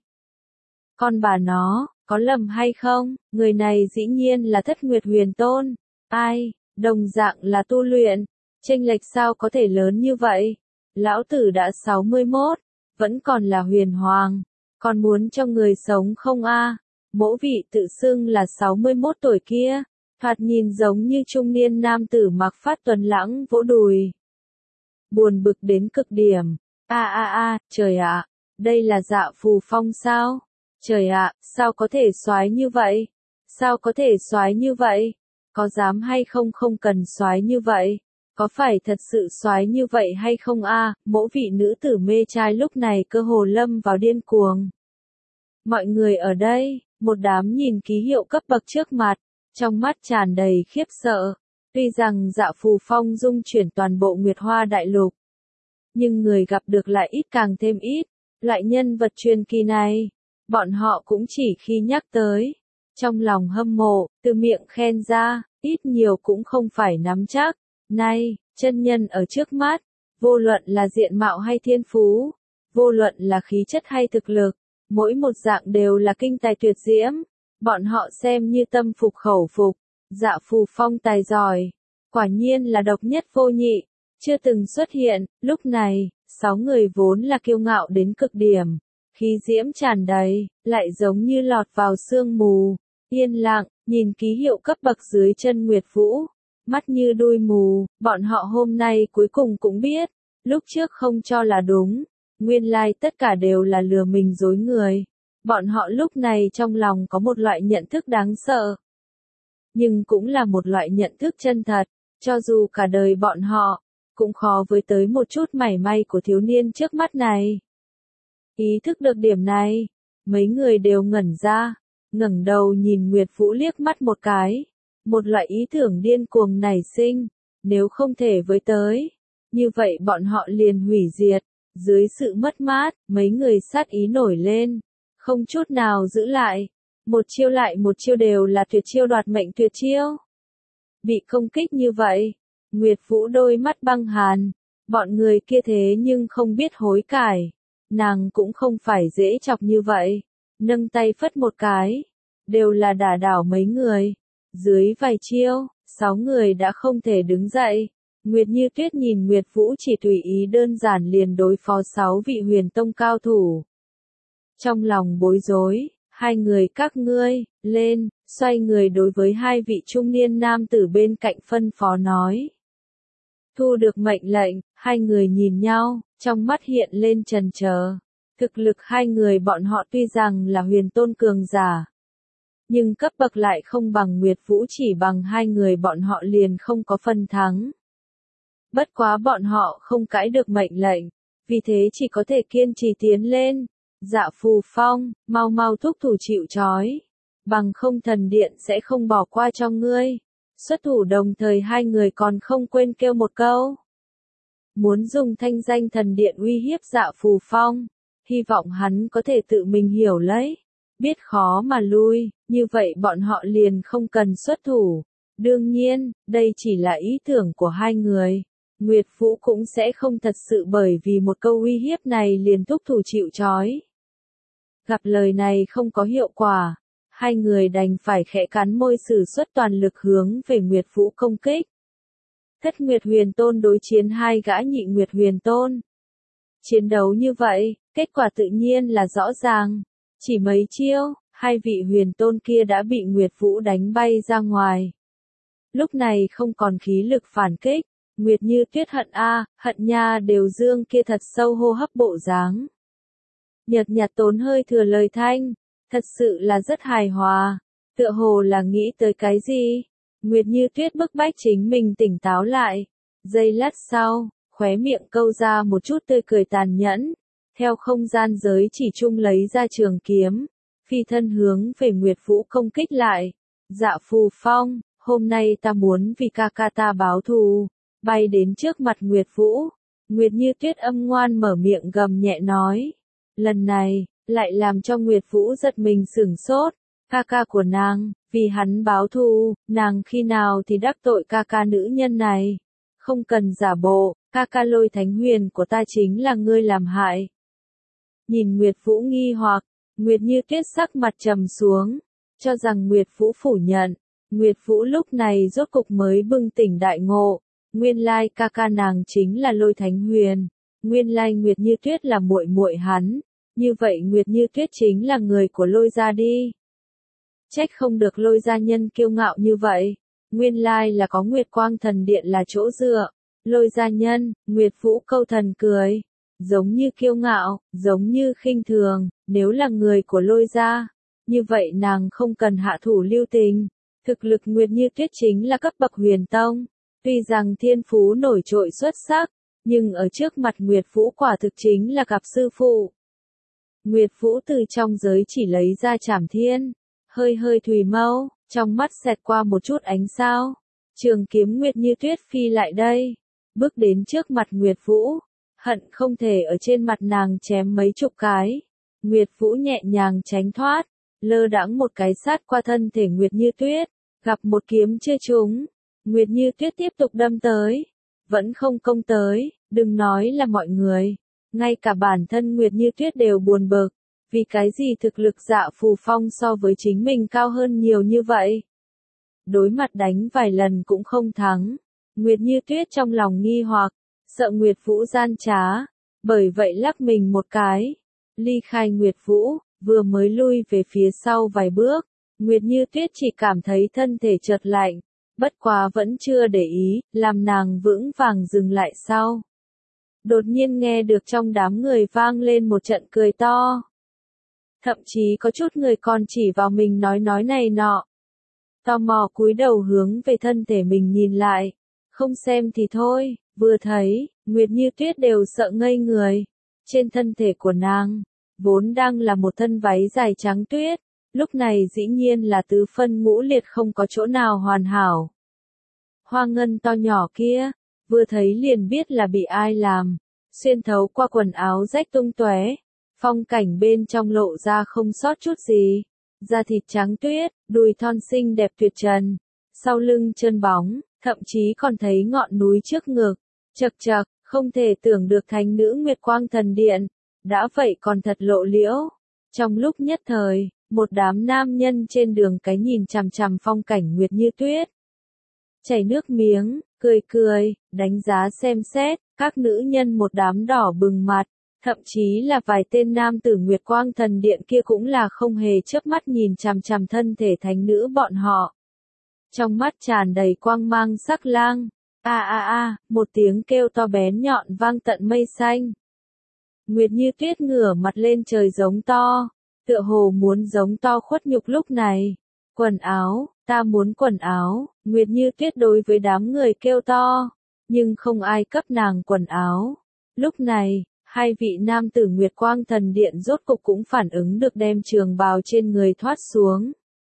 Con bà nó, có lầm hay không? Người này dĩ nhiên là thất Nguyệt Huyền Tôn. Ai, đồng dạng là tu luyện, chênh lệch sao có thể lớn như vậy? Lão tử đã sáu mươi mốt, vẫn còn là huyền hoàng, còn muốn cho người sống không a? Mỗi vị tự xưng là sáu mươi mốt tuổi kia, thoạt nhìn giống như trung niên nam tử mặc phát tuấn lãng vỗ đùi. Buồn bực đến cực điểm. A a a, trời ạ, đây là Dạ Phù Phong sao? Trời ạ, sao có thể soái như vậy? Sao có thể soái như vậy? Có dám hay không không cần soái như vậy? Có phải thật sự soái như vậy hay không a? Mỗi vị nữ tử mê trai lúc này cơ hồ lâm vào điên cuồng. Mọi người ở đây, một đám nhìn ký hiệu cấp bậc trước mặt, trong mắt tràn đầy khiếp sợ. Tuy rằng Dạ Phù Phong dung chuyển toàn bộ Nguyệt Hoa Đại Lục, nhưng người gặp được lại ít càng thêm ít. Loại nhân vật truyền kỳ này, bọn họ cũng chỉ khi nhắc tới, trong lòng hâm mộ, từ miệng khen ra, ít nhiều cũng không phải nắm chắc. Nay, chân nhân ở trước mắt, vô luận là diện mạo hay thiên phú, vô luận là khí chất hay thực lực, mỗi một dạng đều là kinh tài tuyệt diễm, bọn họ xem như tâm phục khẩu phục, Dạ Phù Phong tài giỏi, quả nhiên là độc nhất vô nhị, chưa từng xuất hiện, lúc này, sáu người vốn là kiêu ngạo đến cực điểm, khí diễm tràn đầy, lại giống như lọt vào sương mù, yên lặng, nhìn ký hiệu cấp bậc dưới chân Nguyệt Vũ, mắt như đuôi mù, bọn họ hôm nay cuối cùng cũng biết, lúc trước không cho là đúng, nguyên lai tất cả đều là lừa mình dối người, bọn họ lúc này trong lòng có một loại nhận thức đáng sợ, nhưng cũng là một loại nhận thức chân thật, cho dù cả đời bọn họ, cũng khó với tới một chút mảy may của thiếu niên trước mắt này. Ý thức được điểm này, mấy người đều ngẩn ra, ngẩng đầu nhìn Nguyệt Vũ liếc mắt một cái, một loại ý tưởng điên cuồng nảy sinh, nếu không thể với tới, như vậy bọn họ liền hủy diệt, dưới sự mất mát, mấy người sát ý nổi lên, không chút nào giữ lại, một chiêu lại một chiêu đều là tuyệt chiêu đoạt mệnh tuyệt chiêu. Bị công kích như vậy, Nguyệt Vũ đôi mắt băng hàn, bọn người kia thế nhưng không biết hối cải, nàng cũng không phải dễ chọc như vậy, nâng tay phất một cái, đều là đả đảo mấy người, dưới vài chiêu, sáu người đã không thể đứng dậy, Nguyệt Như Tuyết nhìn Nguyệt Vũ chỉ tùy ý đơn giản liền đối phó sáu vị huyền tông cao thủ. Trong lòng bối rối, hai người các ngươi, lên, xoay người đối với hai vị trung niên nam tử bên cạnh phân phó nói. Thu được mệnh lệnh, hai người nhìn nhau, trong mắt hiện lên chần chờ. Thực lực hai người bọn họ tuy rằng là huyền tôn cường giả, nhưng cấp bậc lại không bằng Nguyệt Vũ, chỉ bằng hai người bọn họ liền không có phần thắng. Bất quá bọn họ không cãi được mệnh lệnh, vì thế chỉ có thể kiên trì tiến lên. Dạ Phù Phong, mau mau thúc thủ chịu trói, bằng không thần điện sẽ không bỏ qua cho ngươi. Xuất thủ đồng thời hai người còn không quên kêu một câu. Muốn dùng thanh danh thần điện uy hiếp Dạ Phù Phong, hy vọng hắn có thể tự mình hiểu lấy, biết khó mà lui, như vậy bọn họ liền không cần xuất thủ. Đương nhiên, đây chỉ là ý tưởng của hai người. Nguyệt Vũ cũng sẽ không thật sự bởi vì một câu uy hiếp này liền thúc thủ chịu trói. Gặp lời này không có hiệu quả, hai người đành phải khẽ cắn môi sử xuất toàn lực hướng về Nguyệt Vũ công kích. Thất Nguyệt Huyền Tôn đối chiến hai gã nhị Nguyệt Huyền Tôn. Chiến đấu như vậy, kết quả tự nhiên là rõ ràng. Chỉ mấy chiêu, hai vị huyền tôn kia đã bị Nguyệt Vũ đánh bay ra ngoài. Lúc này không còn khí lực phản kích, Nguyệt Như Tuyết hận a, hận nha đều dương kia thật sâu hô hấp bộ dáng. Nhợt nhạt tốn hơi thừa lời thanh, thật sự là rất hài hòa, tựa hồ là nghĩ tới cái gì. Nguyệt Như Tuyết bức bách chính mình tỉnh táo lại, giây lát sau, khóe miệng câu ra một chút tươi cười tàn nhẫn, theo không gian giới chỉ chung lấy ra trường kiếm, phi thân hướng về Nguyệt Vũ công kích lại. Dạ Phù Phong, hôm nay ta muốn vì ca ca ta báo thù, bay đến trước mặt Nguyệt Vũ. Nguyệt Như Tuyết âm ngoan mở miệng gầm nhẹ nói. Lần này, lại làm cho Nguyệt Vũ giật mình sửng sốt, ca ca của nàng, vì hắn báo thù, nàng khi nào thì đắc tội ca ca nữ nhân này. Không cần giả bộ, ca ca Lôi Thánh Huyền của ta chính là ngươi làm hại. Nhìn Nguyệt Vũ nghi hoặc, Nguyệt Như Tuyết sắc mặt trầm xuống, cho rằng Nguyệt Vũ phủ nhận. Nguyệt Vũ lúc này rốt cục mới bừng tỉnh đại ngộ, nguyên lai ca ca nàng chính là Lôi Thánh Huyền, nguyên lai Nguyệt Như Tuyết là muội muội hắn, như vậy Nguyệt Như Tuyết chính là người của Lôi gia đi. Trách không được Lôi gia nhân kiêu ngạo như vậy, nguyên lai là có Nguyệt Quang Thần Điện là chỗ dựa. Lôi gia nhân, Nguyệt Vũ câu thần cười, giống như kiêu ngạo, giống như khinh thường, nếu là người của Lôi gia, như vậy nàng không cần hạ thủ lưu tình. Thực lực Nguyệt Như Tuyết chính là cấp bậc huyền tông, tuy rằng thiên phú nổi trội xuất sắc, nhưng ở trước mặt Nguyệt Vũ quả thực chính là gặp sư phụ. Nguyệt Vũ từ trong giới chỉ lấy ra Trảm Thiên, hơi hơi thùy mâu, trong mắt xẹt qua một chút ánh sao. Trường kiếm Nguyệt Như Tuyết phi lại đây, bước đến trước mặt Nguyệt Vũ, hận không thể ở trên mặt nàng chém mấy chục cái. Nguyệt Vũ nhẹ nhàng tránh thoát, lơ đãng một cái sát qua thân thể Nguyệt Như Tuyết, gặp một kiếm chưa trúng. Nguyệt Như Tuyết tiếp tục đâm tới, vẫn không công tới, đừng nói là mọi người, Ngay cả bản thân Nguyệt Như Tuyết đều buồn bực, vì cái gì thực lực Dạ Phù Phong so với chính mình cao hơn nhiều như vậy. Đối mặt đánh vài lần cũng không thắng, Nguyệt Như Tuyết trong lòng nghi hoặc, sợ Nguyệt Vũ gian trá, bởi vậy lắc mình một cái, ly khai Nguyệt Vũ, vừa mới lui về phía sau vài bước, Nguyệt Như Tuyết chỉ cảm thấy thân thể chợt lạnh, bất quá vẫn chưa để ý, làm nàng vững vàng dừng lại sau. Đột nhiên nghe được trong đám người vang lên một trận cười to. Thậm chí có chút người còn chỉ vào mình nói nói này nọ. Tò mò cúi đầu hướng về thân thể mình nhìn lại, không xem thì thôi, vừa thấy, Nguyệt Như Tuyết đều sợ ngây người. Trên thân thể của nàng, vốn đang là một thân váy dài trắng tuyết, lúc này dĩ nhiên là tứ phân ngũ liệt không có chỗ nào hoàn hảo. Hoa ngân to nhỏ kia, vừa thấy liền biết là bị ai làm, xuyên thấu qua quần áo rách tung tóe, phong cảnh bên trong lộ ra không sót chút gì, da thịt trắng tuyết, đùi thon xinh đẹp tuyệt trần, sau lưng chân bóng, thậm chí còn thấy ngọn núi trước ngực, chật chật, không thể tưởng được thánh nữ Nguyệt Quang Thần Điện, đã vậy còn thật lộ liễu. Trong lúc nhất thời, một đám nam nhân trên đường cái nhìn chằm chằm phong cảnh Nguyệt Như Tuyết. Chảy nước miếng, cười cười, đánh giá xem xét, các nữ nhân một đám đỏ bừng mặt, thậm chí là vài tên nam tử Nguyệt Quang Thần Điện kia cũng là không hề chớp mắt nhìn chằm chằm thân thể thánh nữ bọn họ. Trong mắt tràn đầy quang mang sắc lang, a a a, một tiếng kêu to bén nhọn vang tận mây xanh. Nguyệt Như Tuyết ngửa mặt lên trời giống to, tựa hồ muốn giống to khuất nhục lúc này. Quần áo, ta muốn quần áo, Nguyệt Như Tuyết đối với đám người kêu to, nhưng không ai cấp nàng quần áo. Lúc này, hai vị nam tử Nguyệt Quang Thần Điện rốt cục cũng phản ứng được đem trường bào trên người thoát xuống.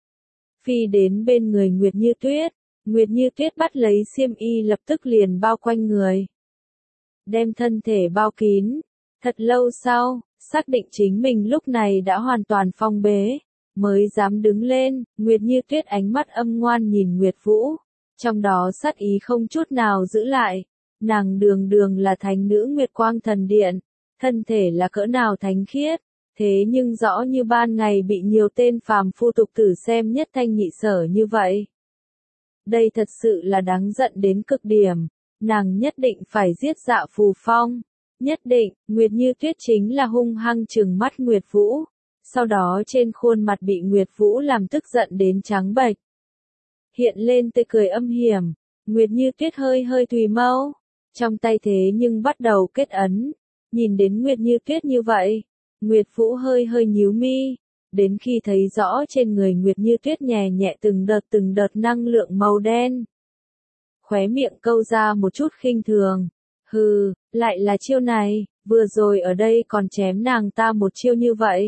Phi đến bên người Nguyệt Như Tuyết, Nguyệt Như Tuyết bắt lấy xiêm y lập tức liền bao quanh người. Đem thân thể bao kín, thật lâu sau, xác định chính mình lúc này đã hoàn toàn phong bế, mới dám đứng lên, Nguyệt Như Tuyết ánh mắt âm ngoan nhìn Nguyệt Vũ, trong đó sát ý không chút nào giữ lại, nàng đường đường là thánh nữ Nguyệt Quang Thần Điện, thân thể là cỡ nào thánh khiết, thế nhưng rõ như ban ngày bị nhiều tên phàm phu tục tử xem nhất thanh nhị sở như vậy. Đây thật sự là đáng giận đến cực điểm, nàng nhất định phải giết Dạ Phù Phong, nhất định, Nguyệt Như Tuyết chính là hung hăng trừng mắt Nguyệt Vũ, sau đó trên khuôn mặt bị Nguyệt Vũ làm tức giận đến trắng bệch. Hiện lên tươi cười âm hiểm, Nguyệt Như Tuyết hơi hơi tùy mâu, trong tay thế nhưng bắt đầu kết ấn, nhìn đến Nguyệt Như Tuyết như vậy, Nguyệt Vũ hơi hơi nhíu mi, đến khi thấy rõ trên người Nguyệt Như Tuyết nhẹ nhẹ từng đợt từng đợt năng lượng màu đen. Khóe miệng câu ra một chút khinh thường, hừ, lại là chiêu này, vừa rồi ở đây còn chém nàng ta một chiêu như vậy.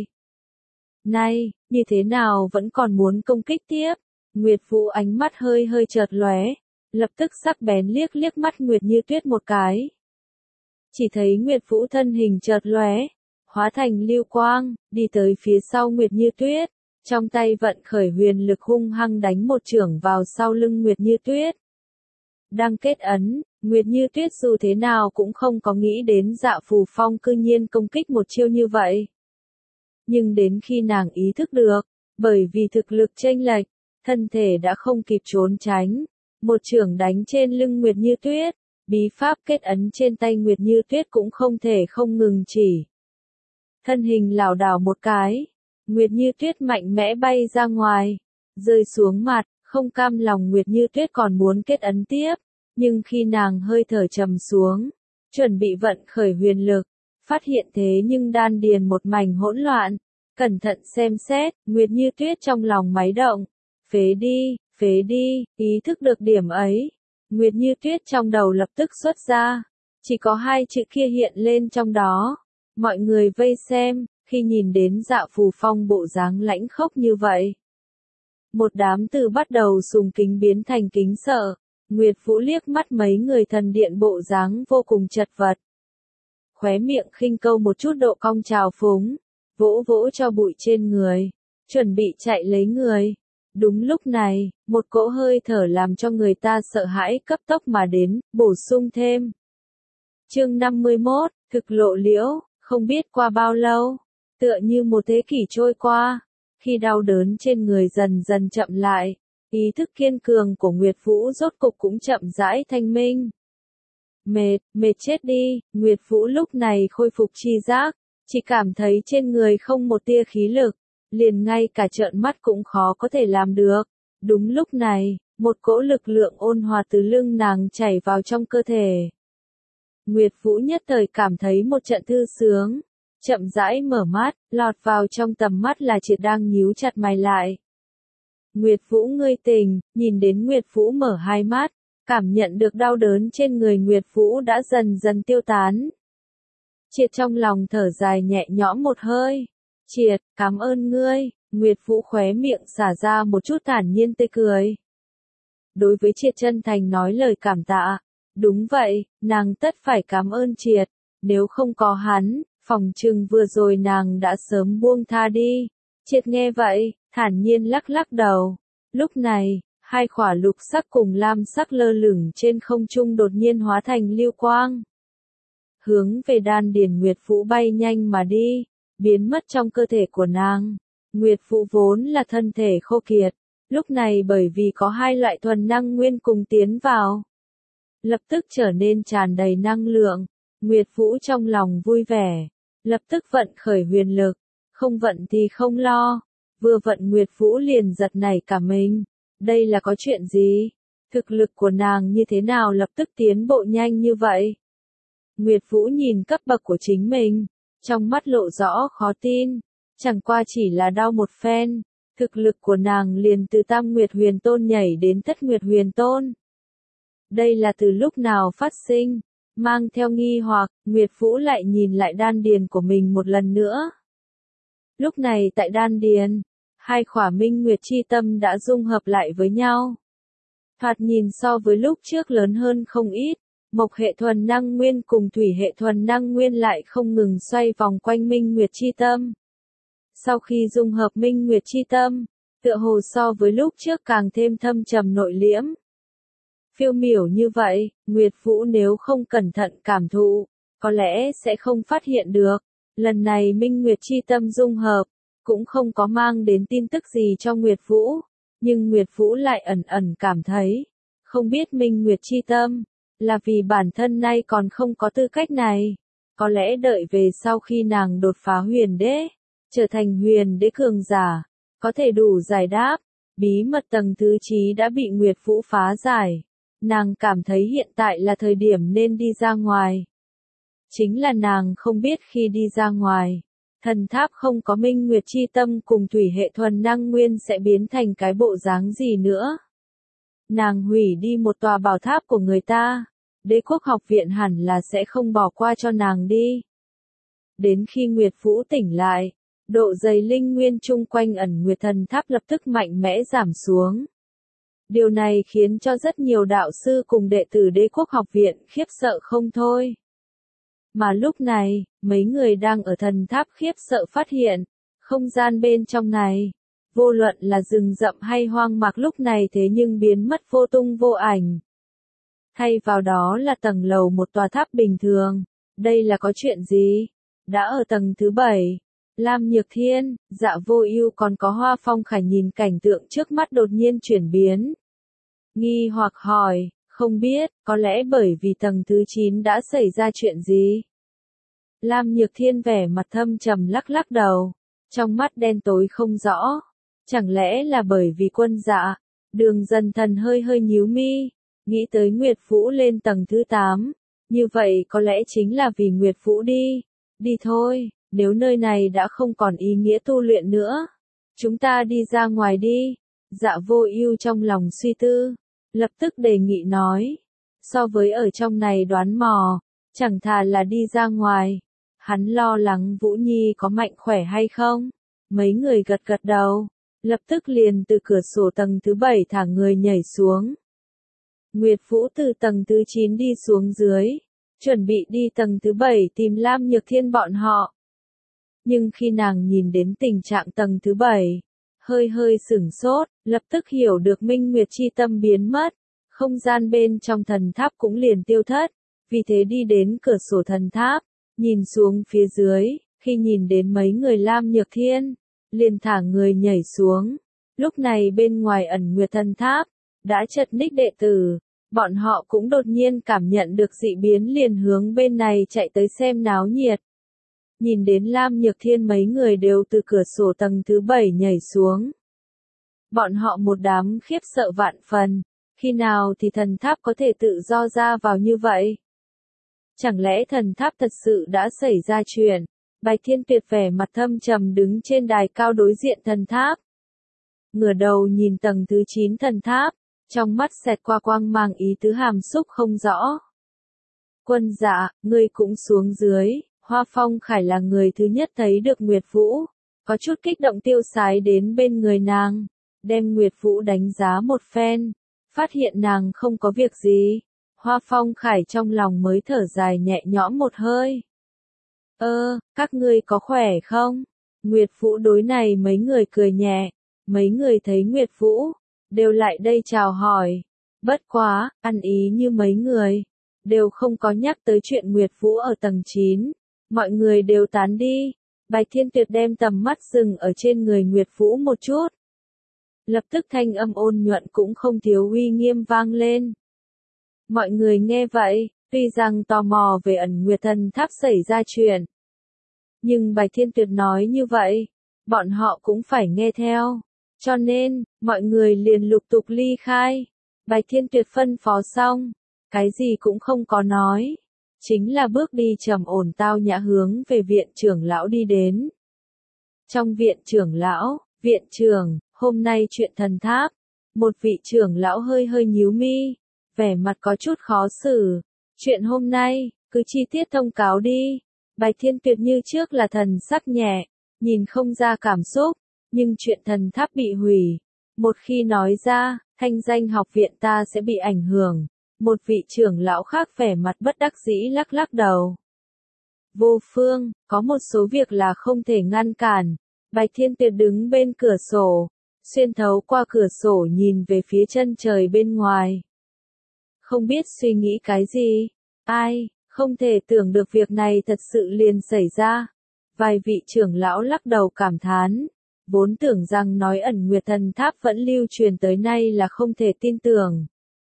Này, như thế nào vẫn còn muốn công kích tiếp? Nguyệt Vũ ánh mắt hơi hơi chợt lóe, lập tức sắc bén liếc liếc mắt Nguyệt Như Tuyết một cái. Chỉ thấy Nguyệt Vũ thân hình chợt lóe, hóa thành lưu quang, đi tới phía sau Nguyệt Như Tuyết, trong tay vận khởi huyền lực hung hăng đánh một chưởng vào sau lưng Nguyệt Như Tuyết. Đang kết ấn, Nguyệt Như Tuyết dù thế nào cũng không có nghĩ đến Dạ Phù Phong cư nhiên công kích một chiêu như vậy. Nhưng đến khi nàng ý thức được, bởi vì thực lực chênh lệch, thân thể đã không kịp trốn tránh, một chưởng đánh trên lưng Nguyệt Như Tuyết, bí pháp kết ấn trên tay Nguyệt Như Tuyết cũng không thể không ngừng chỉ. Thân hình lảo đảo một cái, Nguyệt Như Tuyết mạnh mẽ bay ra ngoài, rơi xuống mặt, không cam lòng Nguyệt Như Tuyết còn muốn kết ấn tiếp, nhưng khi nàng hơi thở trầm xuống, chuẩn bị vận khởi huyền lực, phát hiện thế nhưng đan điền một mảnh hỗn loạn, cẩn thận xem xét, Nguyệt Như Tuyết trong lòng máy động, phế đi, phế đi, ý thức được điểm ấy, Nguyệt Như Tuyết trong đầu lập tức xuất ra, chỉ có hai chữ kia hiện lên trong đó, mọi người vây xem, khi nhìn đến Dạ Phù Phong bộ dáng lãnh khốc như vậy. Một đám từ bắt đầu sùng kính biến thành kính sợ, Nguyệt Vũ liếc mắt mấy người thần điện bộ dáng vô cùng chật vật. Khóe miệng khinh câu một chút độ cong trào phúng, vỗ vỗ cho bụi trên người, chuẩn bị chạy lấy người. Đúng lúc này, một cỗ hơi thở làm cho người ta sợ hãi cấp tốc mà đến, bổ sung thêm. Chương năm mươi mốt, thực lộ liễu, không biết qua bao lâu, tựa như một thế kỷ trôi qua, khi đau đớn trên người dần dần chậm lại, ý thức kiên cường của Nguyệt Vũ rốt cục cũng chậm rãi thanh minh. Mệt, mệt chết đi, Nguyệt Vũ lúc này khôi phục tri giác, chỉ cảm thấy trên người không một tia khí lực, liền ngay cả trợn mắt cũng khó có thể làm được. Đúng lúc này, một cỗ lực lượng ôn hòa từ lưng nàng chảy vào trong cơ thể. Nguyệt Vũ nhất thời cảm thấy một trận thư sướng, chậm rãi mở mắt, lọt vào trong tầm mắt là Triệt đang nhíu chặt mày lại. Nguyệt Vũ ngươi tỉnh, nhìn đến Nguyệt Vũ mở hai mắt, cảm nhận được đau đớn trên người Nguyệt Vũ đã dần dần tiêu tán. Triệt trong lòng thở dài nhẹ nhõm một hơi. Triệt, cảm ơn ngươi, Nguyệt Vũ khóe miệng xả ra một chút thản nhiên tươi cười. Đối với Triệt chân thành nói lời cảm tạ. Đúng vậy, nàng tất phải cảm ơn Triệt, nếu không có hắn, phòng trừng vừa rồi nàng đã sớm buông tha đi. Triệt nghe vậy, thản nhiên lắc lắc đầu. Lúc này, hai khỏa lục sắc cùng lam sắc lơ lửng trên không trung đột nhiên hóa thành lưu quang. Hướng về đan điền Nguyệt Vũ bay nhanh mà đi, biến mất trong cơ thể của nàng. Nguyệt Vũ vốn là thân thể khô kiệt, lúc này bởi vì có hai loại thuần năng nguyên cùng tiến vào, lập tức trở nên tràn đầy năng lượng. Nguyệt Vũ trong lòng vui vẻ, lập tức vận khởi huyền lực, không vận thì không lo. Vừa vận Nguyệt Vũ liền giật nảy cả mình. Đây là có chuyện gì? Thực lực của nàng như thế nào lập tức tiến bộ nhanh như vậy? Nguyệt Vũ nhìn cấp bậc của chính mình, trong mắt lộ rõ khó tin. Chẳng qua chỉ là đau một phen, thực lực của nàng liền từ Tam Nguyệt Huyền Tôn nhảy đến Thất Nguyệt Huyền Tôn. Đây là từ lúc nào phát sinh? Mang theo nghi hoặc, Nguyệt Vũ lại nhìn lại đan điền của mình một lần nữa. Lúc này tại đan điền, hai khỏa minh nguyệt chi tâm đã dung hợp lại với nhau. Thoạt nhìn so với lúc trước lớn hơn không ít, mộc hệ thuần năng nguyên cùng thủy hệ thuần năng nguyên lại không ngừng xoay vòng quanh minh nguyệt chi tâm. Sau khi dung hợp minh nguyệt chi tâm, tựa hồ so với lúc trước càng thêm thâm trầm nội liễm. Phiêu miểu như vậy, Nguyệt Vũ nếu không cẩn thận cảm thụ, có lẽ sẽ không phát hiện được. Lần này minh nguyệt chi tâm dung hợp, cũng không có mang đến tin tức gì cho Nguyệt Vũ, nhưng Nguyệt Vũ lại ẩn ẩn cảm thấy, không biết minh nguyệt chi tâm, là vì bản thân nay còn không có tư cách này, có lẽ đợi về sau khi nàng đột phá huyền đế, trở thành huyền đế cường giả, có thể đủ giải đáp, bí mật tầng thứ chín đã bị Nguyệt Vũ phá giải, nàng cảm thấy hiện tại là thời điểm nên đi ra ngoài. Chính là nàng không biết khi đi ra ngoài, thần tháp không có minh nguyệt chi tâm cùng thủy hệ thuần năng nguyên sẽ biến thành cái bộ dáng gì nữa. Nàng hủy đi một tòa bảo tháp của người ta, Đế quốc học viện hẳn là sẽ không bỏ qua cho nàng đi. Đến khi Nguyệt Vũ tỉnh lại, độ dày linh nguyên chung quanh ẩn nguyệt thần tháp lập tức mạnh mẽ giảm xuống. Điều này khiến cho rất nhiều đạo sư cùng đệ tử Đế quốc học viện khiếp sợ không thôi. Mà lúc này, mấy người đang ở thần tháp khiếp sợ phát hiện, không gian bên trong này, vô luận là rừng rậm hay hoang mạc lúc này thế nhưng biến mất vô tung vô ảnh. Thay vào đó là tầng lầu một tòa tháp bình thường. Đây là có chuyện gì? Đã ở tầng thứ bảy, Lam Nhược Thiên, Dạ Vô Ưu còn có Hoa Phong Khải nhìn cảnh tượng trước mắt đột nhiên chuyển biến. Nghi hoặc hỏi, không biết, có lẽ bởi vì tầng thứ chín đã xảy ra chuyện gì? Lam Nhược Thiên vẻ mặt thâm trầm lắc lắc đầu, trong mắt đen tối không rõ. Chẳng lẽ là bởi vì quân Dạ? Đường Dần Thần hơi hơi nhíu mi, nghĩ tới Nguyệt Vũ lên tầng thứ tám, như vậy có lẽ chính là vì Nguyệt Vũ đi. Đi thôi, nếu nơi này đã không còn ý nghĩa tu luyện nữa, chúng ta đi ra ngoài đi. Dạ Vô Ưu trong lòng suy tư, lập tức đề nghị nói, so với ở trong này đoán mò, chẳng thà là đi ra ngoài. Hắn lo lắng Vũ Nhi có mạnh khỏe hay không? Mấy người gật gật đầu, lập tức liền từ cửa sổ tầng thứ bảy thả người nhảy xuống. Nguyệt Vũ từ tầng thứ chín đi xuống dưới, chuẩn bị đi tầng thứ bảy tìm Lam Nhược Thiên bọn họ. Nhưng khi nàng nhìn đến tình trạng tầng thứ bảy, hơi hơi sửng sốt, lập tức hiểu được minh nguyệt chi tâm biến mất, không gian bên trong thần tháp cũng liền tiêu thất, vì thế đi đến cửa sổ thần tháp, nhìn xuống phía dưới, khi nhìn đến mấy người Lam Nhược Thiên, liền thả người nhảy xuống. Lúc này bên ngoài ẩn nguyệt thần tháp, đã chật ních đệ tử, bọn họ cũng đột nhiên cảm nhận được dị biến liền hướng bên này chạy tới xem náo nhiệt. Nhìn đến Lam Nhược Thiên mấy người đều từ cửa sổ tầng thứ bảy nhảy xuống. Bọn họ một đám khiếp sợ vạn phần, khi nào thì thần tháp có thể tự do ra vào như vậy? Chẳng lẽ thần tháp thật sự đã xảy ra chuyện? Bạch Thiên Tuyệt vẻ mặt thâm trầm đứng trên đài cao đối diện thần tháp. Ngửa đầu nhìn tầng thứ chín thần tháp, trong mắt xẹt qua quang mang ý tứ hàm xúc không rõ. Quân Dạ, ngươi cũng xuống dưới. Hoa Phong Khải là người thứ nhất thấy được Nguyệt Vũ, có chút kích động tiêu sái đến bên người nàng, đem Nguyệt Vũ đánh giá một phen, phát hiện nàng không có việc gì. Hoa Phong Khải trong lòng mới thở dài nhẹ nhõm một hơi. Ơ, các ngươi có khỏe không? Nguyệt Vũ đối này mấy người cười nhẹ, mấy người thấy Nguyệt Vũ, đều lại đây chào hỏi. Bất quá, ăn ý như mấy người, đều không có nhắc tới chuyện Nguyệt Vũ ở tầng chín. Mọi người đều tán đi, Bạch Thiên Tuyệt đem tầm mắt dừng ở trên người Nguyệt Vũ một chút. Lập tức thanh âm ôn nhuận cũng không thiếu uy nghiêm vang lên. Mọi người nghe vậy, tuy rằng tò mò về ẩn nguyệt thần tháp xảy ra chuyện. Nhưng Bạch Thiên Tuyệt nói như vậy, bọn họ cũng phải nghe theo. Cho nên, mọi người liền lục tục ly khai. Bạch Thiên Tuyệt phân phó xong, cái gì cũng không có nói. Chính là bước đi trầm ổn tao nhã hướng về viện trưởng lão đi đến. Trong viện trưởng lão, viện trưởng, hôm nay chuyện thần tháp, một vị trưởng lão hơi hơi nhíu mi, vẻ mặt có chút khó xử. Chuyện hôm nay, cứ chi tiết thông cáo đi. Bạch Thiên Tuyệt như trước là thần sắc nhẹ, nhìn không ra cảm xúc, nhưng chuyện thần tháp bị hủy. Một khi nói ra, thanh danh học viện ta sẽ bị ảnh hưởng. Một vị trưởng lão khác vẻ mặt bất đắc dĩ lắc lắc đầu. Vô Phương, có một số việc là không thể ngăn cản. Bạch Thiên Tuyệt đứng bên cửa sổ, xuyên thấu qua cửa sổ nhìn về phía chân trời bên ngoài. Không biết suy nghĩ cái gì, ai, không thể tưởng được việc này thật sự liền xảy ra. Vài vị trưởng lão lắc đầu cảm thán, vốn tưởng rằng nói ẩn nguyệt thần tháp vẫn lưu truyền tới nay là không thể tin tưởng.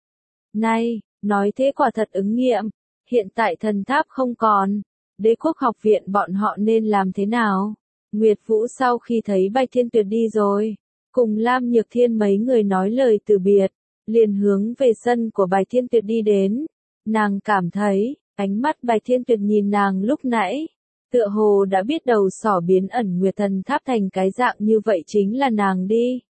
Nay, nói thế quả thật ứng nghiệm, hiện tại thần tháp không còn, Đế Quốc học viện bọn họ nên làm thế nào? Nguyệt Vũ sau khi thấy Bạch Thiên Tuyệt đi rồi, cùng Lam Nhược Thiên mấy người nói lời từ biệt, liền hướng về sân của Bạch Thiên Tuyệt đi đến. Nàng cảm thấy, ánh mắt Bạch Thiên Tuyệt nhìn nàng lúc nãy, tựa hồ đã biết đầu sỏ biến ẩn nguyệt thần tháp thành cái dạng như vậy chính là nàng đi.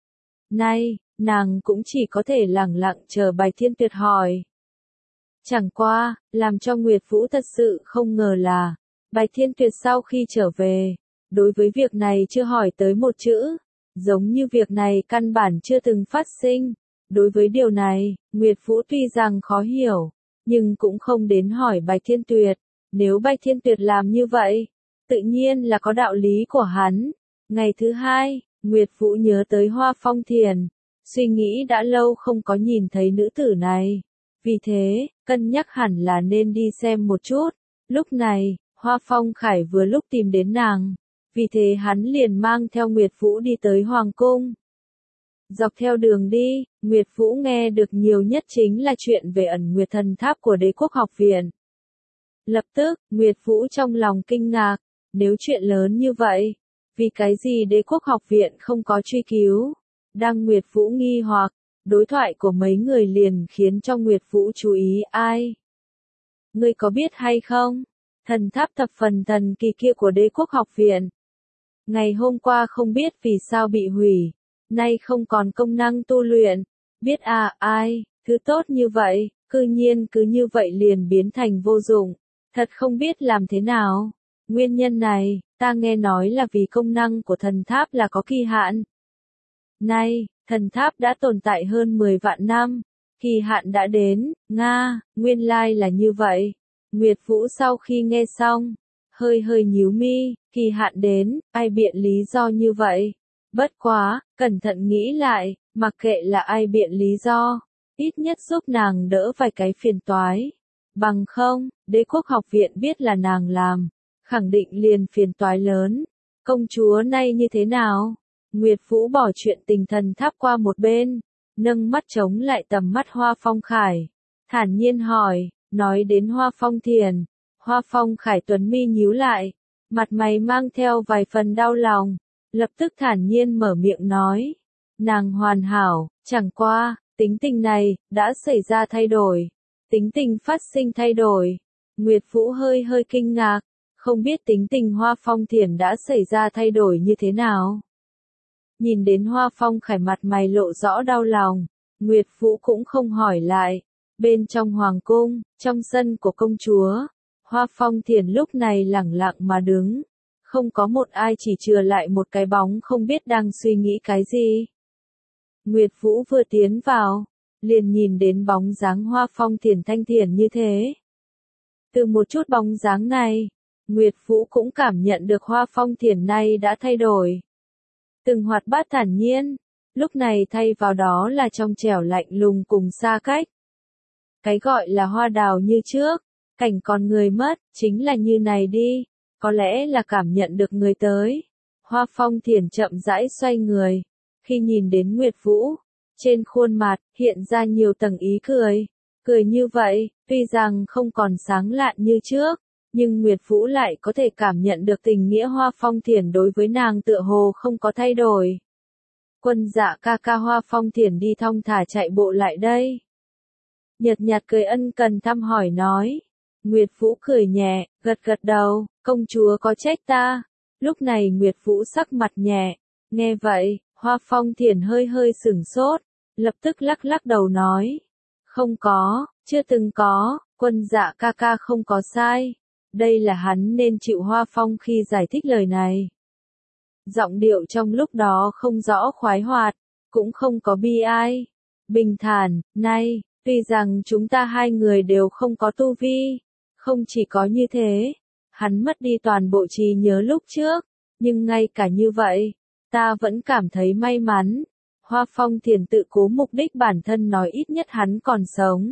Nay, nàng cũng chỉ có thể lẳng lặng chờ Bạch Thiên Tuyệt hỏi. Chẳng qua, làm cho Nguyệt Vũ thật sự không ngờ là, Bạch Thiên Tuyệt sau khi trở về, đối với việc này chưa hỏi tới một chữ, giống như việc này căn bản chưa từng phát sinh. Đối với điều này, Nguyệt Vũ tuy rằng khó hiểu, nhưng cũng không đến hỏi Bạch Thiên Tuyệt. Nếu Bạch Thiên Tuyệt làm như vậy, tự nhiên là có đạo lý của hắn. Ngày thứ hai, Nguyệt Vũ nhớ tới Hoa Phong Thiền, suy nghĩ đã lâu không có nhìn thấy nữ tử này. Vì thế, cân nhắc hẳn là nên đi xem một chút. Lúc này, Hoa Phong Khải vừa lúc tìm đến nàng, vì thế hắn liền mang theo Nguyệt Vũ đi tới Hoàng Cung. Dọc theo đường đi, Nguyệt Vũ nghe được nhiều nhất chính là chuyện về ẩn nguyệt thần tháp của Đế Quốc học viện. Lập tức, Nguyệt Vũ trong lòng kinh ngạc, nếu chuyện lớn như vậy, vì cái gì Đế Quốc học viện không có truy cứu? Đang Nguyệt Vũ nghi hoặc, đối thoại của mấy người liền khiến cho Nguyệt Vũ chú ý ai? Ngươi có biết hay không? Thần tháp thập phần thần kỳ kia của Đế Quốc học viện. Ngày hôm qua không biết vì sao bị hủy, nay không còn công năng tu luyện. Biết à ai, thứ tốt như vậy, cư nhiên cứ như vậy liền biến thành vô dụng. Thật không biết làm thế nào. Nguyên nhân này, ta nghe nói là vì công năng của thần tháp là có kỳ hạn. Nay, thần tháp đã tồn tại hơn mười vạn năm. Kỳ hạn đã đến, Nga, nguyên lai là như vậy. Nguyệt Vũ sau khi nghe xong, hơi hơi nhíu mi, kỳ hạn đến, ai biện lý do như vậy. Bất quá, cẩn thận nghĩ lại, mặc kệ là ai biện lý do, ít nhất giúp nàng đỡ vài cái phiền toái. Bằng không, Đế quốc học viện biết là nàng làm, khẳng định liền phiền toái lớn. Công chúa nay như thế nào? Nguyệt Vũ bỏ chuyện tình thần tháp qua một bên, nâng mắt chống lại tầm mắt Hoa Phong Khải, thản nhiên hỏi, nói đến Hoa Phong Thiền. Hoa Phong Khải tuấn mi nhíu lại, mặt mày mang theo vài phần đau lòng, lập tức thản nhiên mở miệng nói, nàng hoàn hảo, chẳng qua, tính tình này, đã xảy ra thay đổi, tính tình phát sinh thay đổi. Nguyệt Vũ hơi hơi kinh ngạc, không biết tính tình Hoa Phong Thiền đã xảy ra thay đổi như thế nào. Nhìn đến Hoa Phong Khải mặt mày lộ rõ đau lòng, Nguyệt Vũ cũng không hỏi lại. Bên trong hoàng cung, trong sân của công chúa, Hoa Phong Thiền lúc này lẳng lặng mà đứng, không có một ai, chỉ chừa lại một cái bóng không biết đang suy nghĩ cái gì. Nguyệt Vũ vừa tiến vào, liền nhìn đến bóng dáng Hoa Phong Thiền thanh thiền như thế. Từ một chút bóng dáng này, Nguyệt Vũ cũng cảm nhận được Hoa Phong Thiền này đã thay đổi. Từng hoạt bát thản nhiên, lúc này thay vào đó là trong trẻo lạnh lùng cùng xa cách. Cái gọi là hoa đào như trước, cảnh còn người mất, chính là như này đi, có lẽ là cảm nhận được người tới. Hoa Phong Thiền chậm rãi xoay người, khi nhìn đến Nguyệt Vũ, trên khuôn mặt hiện ra nhiều tầng ý cười. Cười như vậy, tuy rằng không còn sáng lạn như trước, nhưng Nguyệt Vũ lại có thể cảm nhận được tình nghĩa Hoa Phong Thiền đối với nàng tựa hồ không có thay đổi. Quân Dạ ca ca. Hoa Phong Thiền đi thong thả chạy bộ lại đây. Nhật nhạt cười ân cần thăm hỏi nói. Nguyệt Vũ cười nhẹ, gật gật đầu, công chúa có trách ta. Lúc này Nguyệt Vũ sắc mặt nhẹ, nghe vậy, Hoa Phong Thiền hơi hơi sửng sốt, lập tức lắc lắc đầu nói. Không có, chưa từng có, Quân Dạ ca ca không có sai. Đây là hắn nên chịu. Hoa Phong khi giải thích lời này. Giọng điệu trong lúc đó không rõ khoái hoạt, cũng không có bi ai. Bình thản, nay, tuy rằng chúng ta hai người đều không có tu vi, không chỉ có như thế, hắn mất đi toàn bộ trí nhớ lúc trước, nhưng ngay cả như vậy, ta vẫn cảm thấy may mắn. Hoa Phong Thiền tự cố mục đích bản thân nói ít nhất hắn còn sống.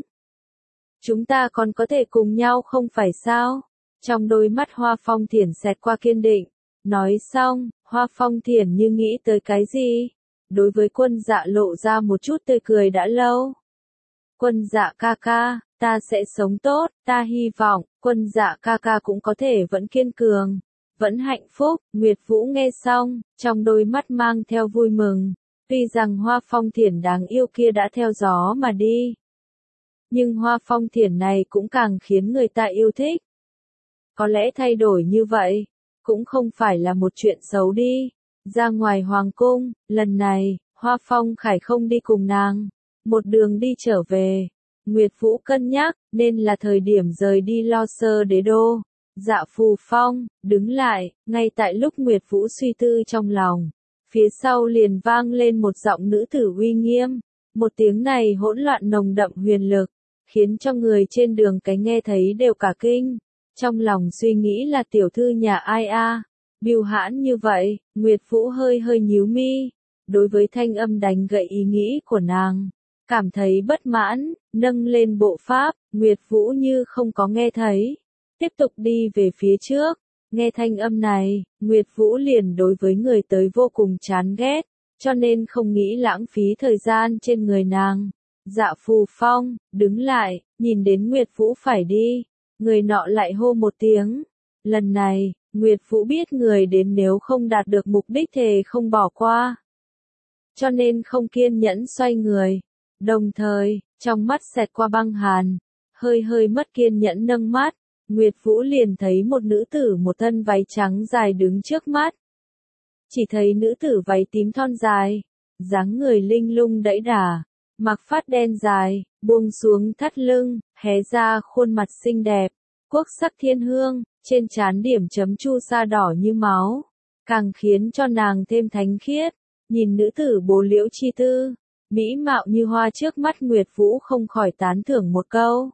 Chúng ta còn có thể cùng nhau không phải sao? Trong đôi mắt Hoa Phong Thiền xẹt qua kiên định. Nói xong, Hoa Phong Thiền như nghĩ tới cái gì? Đối với Quân Dạ lộ ra một chút tươi cười đã lâu. Quân Dạ ca ca, ta sẽ sống tốt, ta hy vọng, Quân Dạ ca ca cũng có thể vẫn kiên cường, vẫn hạnh phúc. Nguyệt Vũ nghe xong, trong đôi mắt mang theo vui mừng. Tuy rằng Hoa Phong Thiền đáng yêu kia đã theo gió mà đi, nhưng Hoa Phong Thiền này cũng càng khiến người ta yêu thích. Có lẽ thay đổi như vậy, cũng không phải là một chuyện xấu đi. Ra ngoài hoàng cung, lần này, Hoa Phong Khải không đi cùng nàng, một đường đi trở về. Nguyệt Vũ cân nhắc, nên là thời điểm rời đi Lo Sơ Đế Đô. Dạ Phù Phong, đứng lại, ngay tại lúc Nguyệt Vũ suy tư trong lòng. Phía sau liền vang lên một giọng nữ tử uy nghiêm. Một tiếng này hỗn loạn nồng đậm huyền lực, khiến cho người trên đường cái nghe thấy đều cả kinh. Trong lòng suy nghĩ là tiểu thư nhà ai a? Bưu hãn như vậy. Nguyệt Vũ hơi hơi nhíu mi. Đối với thanh âm đánh gậy ý nghĩ của nàng, cảm thấy bất mãn, nâng lên bộ pháp. Nguyệt Vũ như không có nghe thấy, tiếp tục đi về phía trước. Nghe thanh âm này, Nguyệt Vũ liền đối với người tới vô cùng chán ghét, cho nên không nghĩ lãng phí thời gian trên người nàng. Dạ Phù Phong, đứng lại, nhìn đến Nguyệt Vũ phải đi, người nọ lại hô một tiếng. Lần này, Nguyệt Vũ biết người đến nếu không đạt được mục đích thề không bỏ qua, cho nên không kiên nhẫn xoay người. Đồng thời, trong mắt xẹt qua băng hàn, hơi hơi mất kiên nhẫn nâng mắt. Nguyệt Vũ liền thấy một nữ tử một thân váy trắng dài đứng trước mắt. Chỉ thấy nữ tử váy tím thon dài, dáng người linh lung đẫy đà, mặc phát đen dài, buông xuống thắt lưng, hé ra khuôn mặt xinh đẹp, quốc sắc thiên hương, trên trán điểm chấm chu sa đỏ như máu, càng khiến cho nàng thêm thánh khiết. Nhìn nữ tử Bồ Liễu chi tư, mỹ mạo như hoa trước mắt, Nguyệt Vũ không khỏi tán thưởng một câu.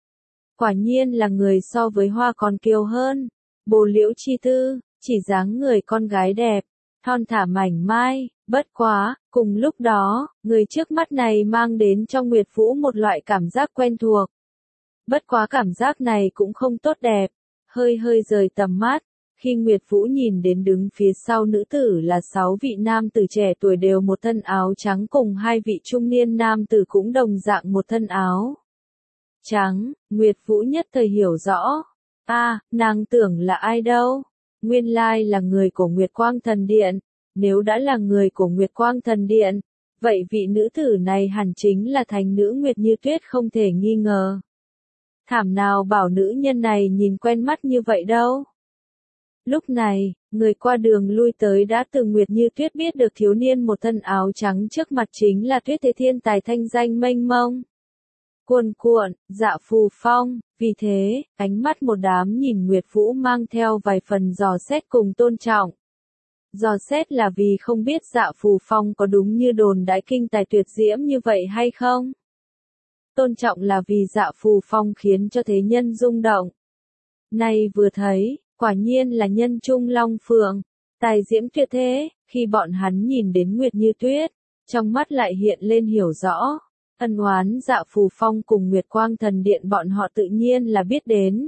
Quả nhiên là người so với hoa còn kiều hơn. Bồ Liễu chi tư, chỉ dáng người con gái đẹp, thon thả mảnh mai, bất quá, cùng lúc đó, người trước mắt này mang đến cho Nguyệt Vũ một loại cảm giác quen thuộc. Bất quá cảm giác này cũng không tốt đẹp, hơi hơi rời tầm mắt, khi Nguyệt Vũ nhìn đến đứng phía sau nữ tử là sáu vị nam tử trẻ tuổi đều một thân áo trắng cùng hai vị trung niên nam tử cũng đồng dạng một thân áo trắng, Nguyệt Vũ nhất thời hiểu rõ. A, à, nàng tưởng là ai đâu? Nguyên lai là người của Nguyệt Quang Thần Điện. Nếu đã là người của Nguyệt Quang Thần Điện, vậy vị nữ tử này hẳn chính là thánh nữ Nguyệt Như Tuyết không thể nghi ngờ. Thảm nào bảo nữ nhân này nhìn quen mắt như vậy đâu. Lúc này, người qua đường lui tới đã từ Nguyệt Như Tuyết biết được thiếu niên một thân áo trắng trước mặt chính là Tuyết Thế Thiên tài thanh danh mênh mông. Cuồn cuộn, Dạ Phù Phong, vì thế, ánh mắt một đám nhìn Nguyệt Vũ mang theo vài phần dò xét cùng tôn trọng. Dò xét là vì không biết Dạ Phù Phong có đúng như đồn đãi kinh tài tuyệt diễm như vậy hay không? Tôn trọng là vì Dạ Phù Phong khiến cho thế nhân rung động. Này vừa thấy, quả nhiên là nhân trung long phượng, tài diễm tuyệt thế, khi bọn hắn nhìn đến Nguyệt Như Tuyết, trong mắt lại hiện lên hiểu rõ. Ân oán Dạ Phù Phong cùng Nguyệt Quang Thần Điện bọn họ tự nhiên là biết đến.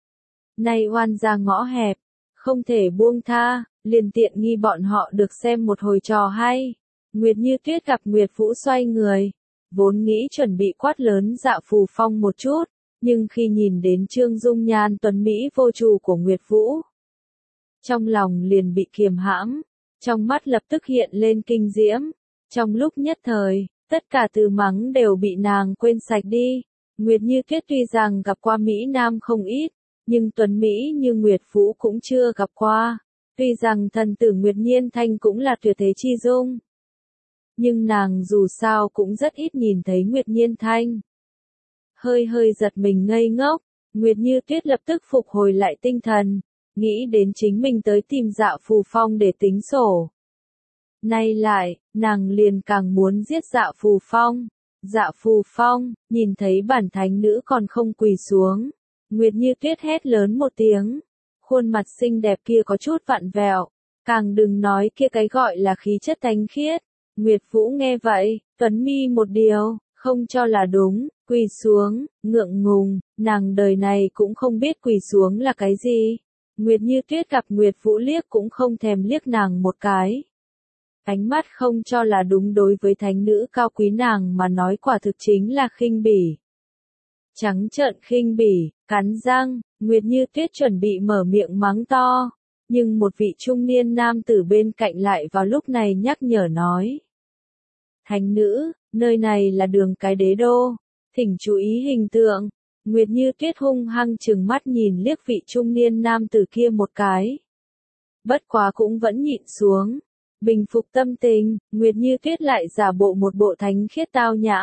Nay oan ra ngõ hẹp, không thể buông tha, liền tiện nghi bọn họ được xem một hồi trò hay. Nguyệt Như Tuyết gặp Nguyệt Vũ xoay người, vốn nghĩ chuẩn bị quát lớn Dạ Phù Phong một chút, nhưng khi nhìn đến Trương Dung Nhan tuấn Mỹ vô trù của Nguyệt Vũ, trong lòng liền bị kiềm hãm, trong mắt lập tức hiện lên kinh diễm, trong lúc nhất thời, tất cả từ mắng đều bị nàng quên sạch đi. Nguyệt Như Tuyết tuy rằng gặp qua Mỹ Nam không ít, nhưng tuấn Mỹ như Nguyệt Vũ cũng chưa gặp qua. Tuy rằng thần tử Nguyệt Nhiên Thanh cũng là tuyệt thế chi dung, nhưng nàng dù sao cũng rất ít nhìn thấy Nguyệt Nhiên Thanh. Hơi hơi giật mình ngây ngốc, Nguyệt Như Tuyết lập tức phục hồi lại tinh thần, nghĩ đến chính mình tới tìm Dạ Phù Phong để tính sổ. Nay lại, nàng liền càng muốn giết Dạ Phù Phong. Dạ Phù Phong, nhìn thấy bản thánh nữ còn không quỳ xuống. Nguyệt Như Tuyết hét lớn một tiếng. Khuôn mặt xinh đẹp kia có chút vặn vẹo. Càng đừng nói kia cái gọi là khí chất thánh khiết. Nguyệt Vũ nghe vậy, tuấn mi một điều, không cho là đúng, quỳ xuống, ngượng ngùng, nàng đời này cũng không biết quỳ xuống là cái gì. Nguyệt Như Tuyết gặp Nguyệt Vũ liếc cũng không thèm liếc nàng một cái. Ánh mắt không cho là đúng đối với thánh nữ cao quý nàng mà nói quả thực chính là khinh bỉ. Trắng trợn khinh bỉ, cắn răng, Nguyệt Như Tuyết chuẩn bị mở miệng mắng to, nhưng một vị trung niên nam tử bên cạnh lại vào lúc này nhắc nhở nói. Thánh nữ, nơi này là đường cái đế đô, thỉnh chú ý hình tượng. Nguyệt Như Tuyết hung hăng trừng mắt nhìn liếc vị trung niên nam tử kia một cái. Bất quá cũng vẫn nhịn xuống. Bình phục tâm tình, Nguyệt Như Tuyết lại giả bộ một bộ thánh khiết tao nhã.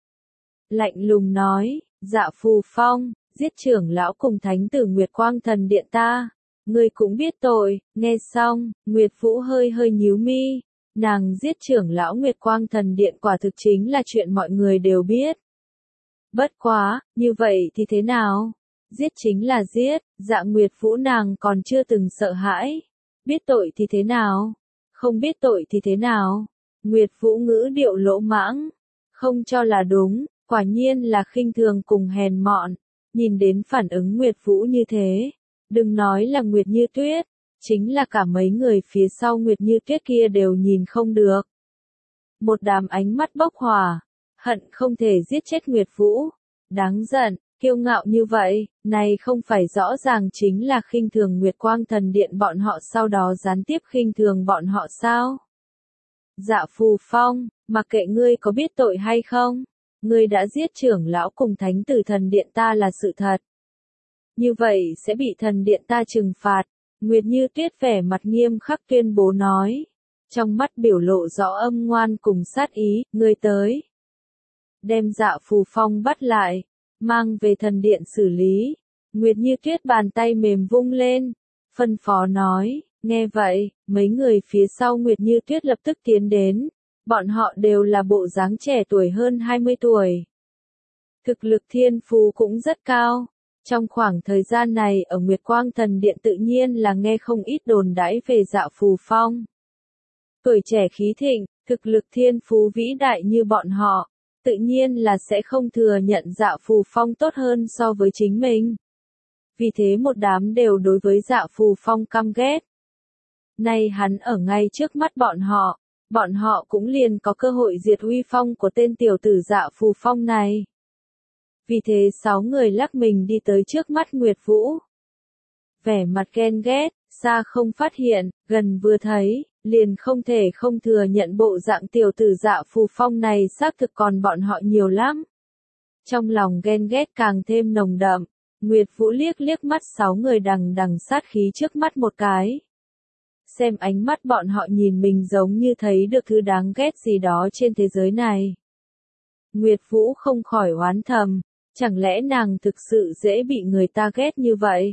Lạnh lùng nói, Dạ Phù Phong, giết trưởng lão cùng thánh tử Nguyệt Quang Thần Điện ta. Ngươi cũng biết tội, nghe xong, Nguyệt Vũ hơi hơi nhíu mi. Nàng giết trưởng lão Nguyệt Quang Thần Điện quả thực chính là chuyện mọi người đều biết. Bất quá, như vậy thì thế nào? Giết chính là giết, Dạ Nguyệt Vũ nàng còn chưa từng sợ hãi. Biết tội thì thế nào? Không biết tội thì thế nào? Nguyệt Vũ ngữ điệu lỗ mãng, không cho là đúng, quả nhiên là khinh thường cùng hèn mọn. Nhìn đến phản ứng Nguyệt Vũ như thế, đừng nói là Nguyệt Như Tuyết, chính là cả mấy người phía sau Nguyệt Như Tuyết kia đều nhìn không được. Một đám ánh mắt bốc hỏa, hận không thể giết chết Nguyệt Vũ, đáng giận, kiêu ngạo như vậy, này không phải rõ ràng chính là khinh thường Nguyệt Quang Thần Điện bọn họ sau đó gián tiếp khinh thường bọn họ sao? Dạ Phù Phong, mặc kệ ngươi có biết tội hay không, ngươi đã giết trưởng lão cùng thánh tử thần điện ta là sự thật. Như vậy sẽ bị thần điện ta trừng phạt, Nguyệt Như Tuyết vẻ mặt nghiêm khắc tuyên bố nói. Trong mắt biểu lộ rõ âm ngoan cùng sát ý, ngươi tới. Đem Dạ Phù Phong bắt lại, mang về thần điện xử lý. Nguyệt Như Tuyết bàn tay mềm vung lên, phân phó nói, nghe vậy, mấy người phía sau Nguyệt Như Tuyết lập tức tiến đến, bọn họ đều là bộ dáng trẻ tuổi hơn hai mươi tuổi. Thực lực thiên phú cũng rất cao, trong khoảng thời gian này ở Nguyệt Quang Thần Điện tự nhiên là nghe không ít đồn đãi về Dạ Phù Phong. Tuổi trẻ khí thịnh, thực lực thiên phú vĩ đại như bọn họ, tự nhiên là sẽ không thừa nhận Dạ Phù Phong tốt hơn so với chính mình. Vì thế một đám đều đối với Dạ Phù Phong căm ghét. Nay hắn ở ngay trước mắt bọn họ, bọn họ cũng liền có cơ hội diệt uy phong của tên tiểu tử Dạ Phù Phong này. Vì thế sáu người lắc mình đi tới trước mắt Nguyệt Vũ. Vẻ mặt ghen ghét, xa không phát hiện, gần vừa thấy, liền không thể không thừa nhận bộ dạng tiểu tử Dạ Phù Phong này xác thực còn bọn họ nhiều lắm. Trong lòng ghen ghét càng thêm nồng đậm, Nguyệt Vũ liếc liếc mắt sáu người đằng đằng sát khí trước mắt một cái. Xem ánh mắt bọn họ nhìn mình giống như thấy được thứ đáng ghét gì đó trên thế giới này. Nguyệt Vũ không khỏi oán thầm, chẳng lẽ nàng thực sự dễ bị người ta ghét như vậy?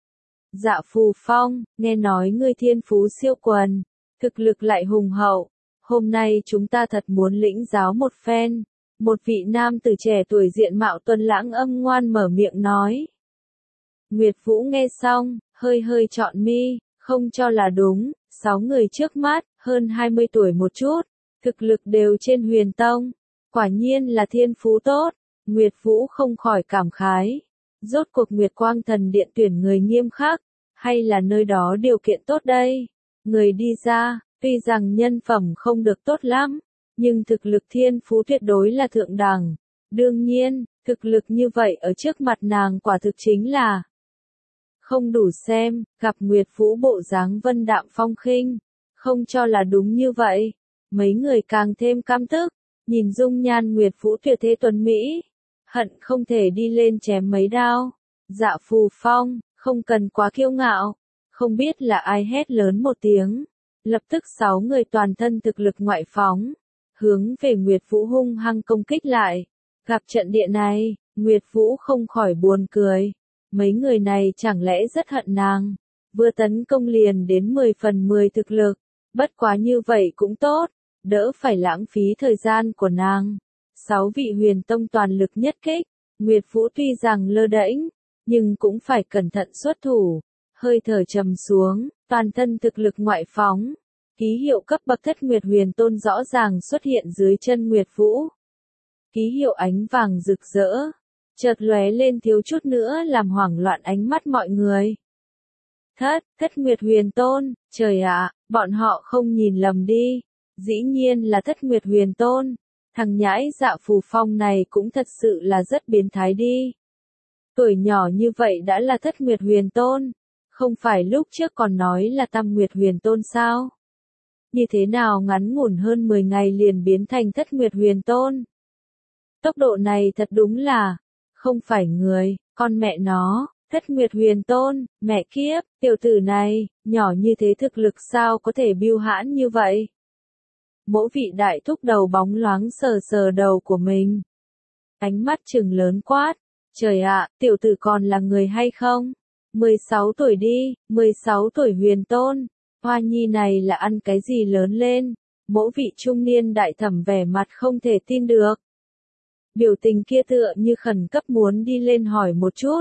Dạ Phù Phong, nghe nói ngươi thiên phú siêu quần, thực lực lại hùng hậu, hôm nay chúng ta thật muốn lĩnh giáo một phen. Một vị nam tử trẻ tuổi diện mạo tuấn lãng âm ngoan mở miệng nói. Nguyệt Vũ nghe xong, hơi hơi trọn mi, không cho là đúng, sáu người trước mắt, hơn hai mươi tuổi một chút, thực lực đều trên Huyền Tông, quả nhiên là thiên phú tốt. Nguyệt Vũ không khỏi cảm khái, rốt cuộc Nguyệt Quang Thần Điện tuyển người nghiêm khắc, hay là nơi đó điều kiện tốt đây? Người đi ra, tuy rằng nhân phẩm không được tốt lắm, nhưng thực lực thiên phú tuyệt đối là thượng đẳng. Đương nhiên, thực lực như vậy ở trước mặt nàng quả thực chính là không đủ xem. Gặp Nguyệt Vũ bộ dáng vân đạm phong khinh, không cho là đúng như vậy. Mấy người càng thêm căm tức, nhìn dung nhan Nguyệt Vũ tuyệt thế tuấn mỹ, hận không thể đi lên chém mấy đao. Dạ Phù Phong, không cần quá kiêu ngạo. Không biết là ai hét lớn một tiếng, lập tức sáu người toàn thân thực lực ngoại phóng, hướng về Nguyệt Vũ hung hăng công kích lại. Gặp trận địa này, Nguyệt Vũ không khỏi buồn cười. Mấy người này chẳng lẽ rất hận nàng, vừa tấn công liền đến mười phần mười thực lực, bất quá như vậy cũng tốt, đỡ phải lãng phí thời gian của nàng. Sáu vị Huyền Tông toàn lực nhất kích, Nguyệt Vũ tuy rằng lơ đễnh, nhưng cũng phải cẩn thận xuất thủ. Hơi thở trầm xuống, toàn thân thực lực ngoại phóng, ký hiệu cấp bậc Thất Nguyệt Huyền Tôn rõ ràng xuất hiện dưới chân Nguyệt Vũ. Ký hiệu ánh vàng rực rỡ, chợt lóe lên thiếu chút nữa làm hoảng loạn ánh mắt mọi người. Thất, Thất Nguyệt Huyền Tôn, trời ạ, bọn họ không nhìn lầm đi, dĩ nhiên là Thất Nguyệt Huyền Tôn, thằng nhãi Dạ Phù Phong này cũng thật sự là rất biến thái đi. Tuổi nhỏ như vậy đã là Thất Nguyệt Huyền Tôn, không phải lúc trước còn nói là Tam Nguyệt Huyền Tôn sao? Như thế nào ngắn ngủn hơn mười ngày liền biến thành Thất Nguyệt Huyền Tôn? Tốc độ này thật đúng là, không phải người, con mẹ nó, Thất Nguyệt Huyền Tôn, mẹ kiếp, tiểu tử này, nhỏ như thế thực lực sao có thể biêu hãn như vậy? Mỗi vị đại thúc đầu bóng loáng sờ sờ đầu của mình. Ánh mắt trừng lớn quát, trời ạ, tiểu tử còn là người hay không? mười sáu tuổi đi, mười sáu tuổi Huyền Tôn, Hoa Nhi này là ăn cái gì lớn lên? Mỗi vị trung niên đại thẩm vẻ mặt không thể tin được. Biểu tình kia tựa như khẩn cấp muốn đi lên hỏi một chút.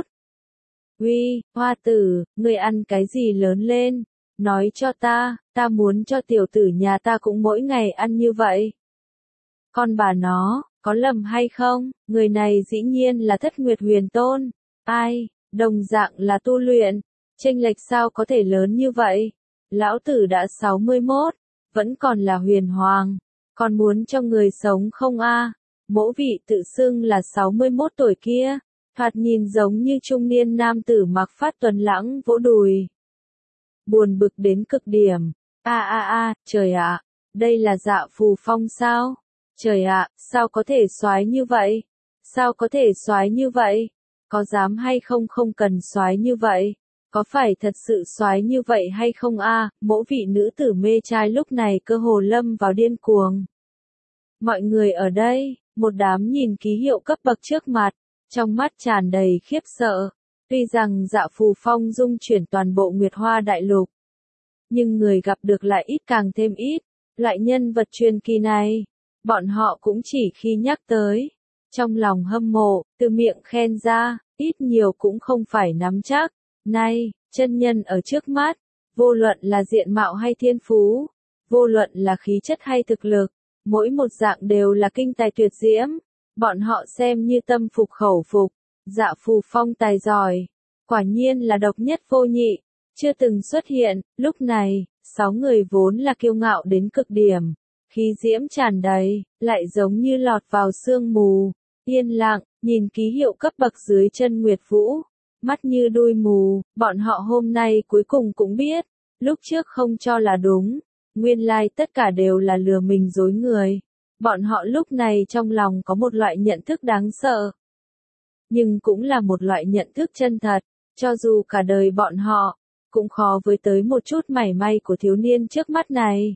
Uy, Hoa tử, ngươi ăn cái gì lớn lên? Nói cho ta, ta muốn cho tiểu tử nhà ta cũng mỗi ngày ăn như vậy. Con bà nó, có lầm hay không? Người này dĩ nhiên là Thất Nguyệt Huyền Tôn. Ai, đồng dạng là tu luyện, chênh lệch sao có thể lớn như vậy? Lão tử đã sáu mươi mốt, vẫn còn là huyền hoàng, còn muốn cho người sống không a? Mỗi vị tự xưng là sáu mươi mốt tuổi kia, thoạt nhìn giống như trung niên nam tử mặc phát tuấn lãng vỗ đùi. Buồn bực đến cực điểm. A a a, trời ạ, đây là Dạ Phù Phong sao? Trời ạ, sao có thể soái như vậy? Sao có thể soái như vậy? Có dám hay không không cần soái như vậy? Có phải thật sự soái như vậy hay không a? Mỗi vị nữ tử mê trai lúc này cơ hồ lâm vào điên cuồng. Mọi người ở đây, một đám nhìn ký hiệu cấp bậc trước mặt, trong mắt tràn đầy khiếp sợ. Tuy rằng Dạ Phù Phong dung chuyển toàn bộ Nguyệt Hoa Đại Lục, nhưng người gặp được lại ít càng thêm ít. Loại nhân vật truyền kỳ này, bọn họ cũng chỉ khi nhắc tới, trong lòng hâm mộ, từ miệng khen ra, ít nhiều cũng không phải nắm chắc. Nay, chân nhân ở trước mắt, vô luận là diện mạo hay thiên phú, vô luận là khí chất hay thực lực, mỗi một dạng đều là kinh tài tuyệt diễm. Bọn họ xem như tâm phục khẩu phục, Dạ Phù Phong tài giỏi, quả nhiên là độc nhất vô nhị, chưa từng xuất hiện. Lúc này, sáu người vốn là kiêu ngạo đến cực điểm, khí diễm tràn đầy, lại giống như lọt vào sương mù, yên lặng, nhìn ký hiệu cấp bậc dưới chân Nguyệt Vũ, mắt như đuôi mù. Bọn họ hôm nay cuối cùng cũng biết, lúc trước không cho là đúng, nguyên lai tất cả đều là lừa mình dối người. Bọn họ lúc này trong lòng có một loại nhận thức đáng sợ, nhưng cũng là một loại nhận thức chân thật, cho dù cả đời bọn họ cũng khó với tới một chút mảy may của thiếu niên trước mắt này.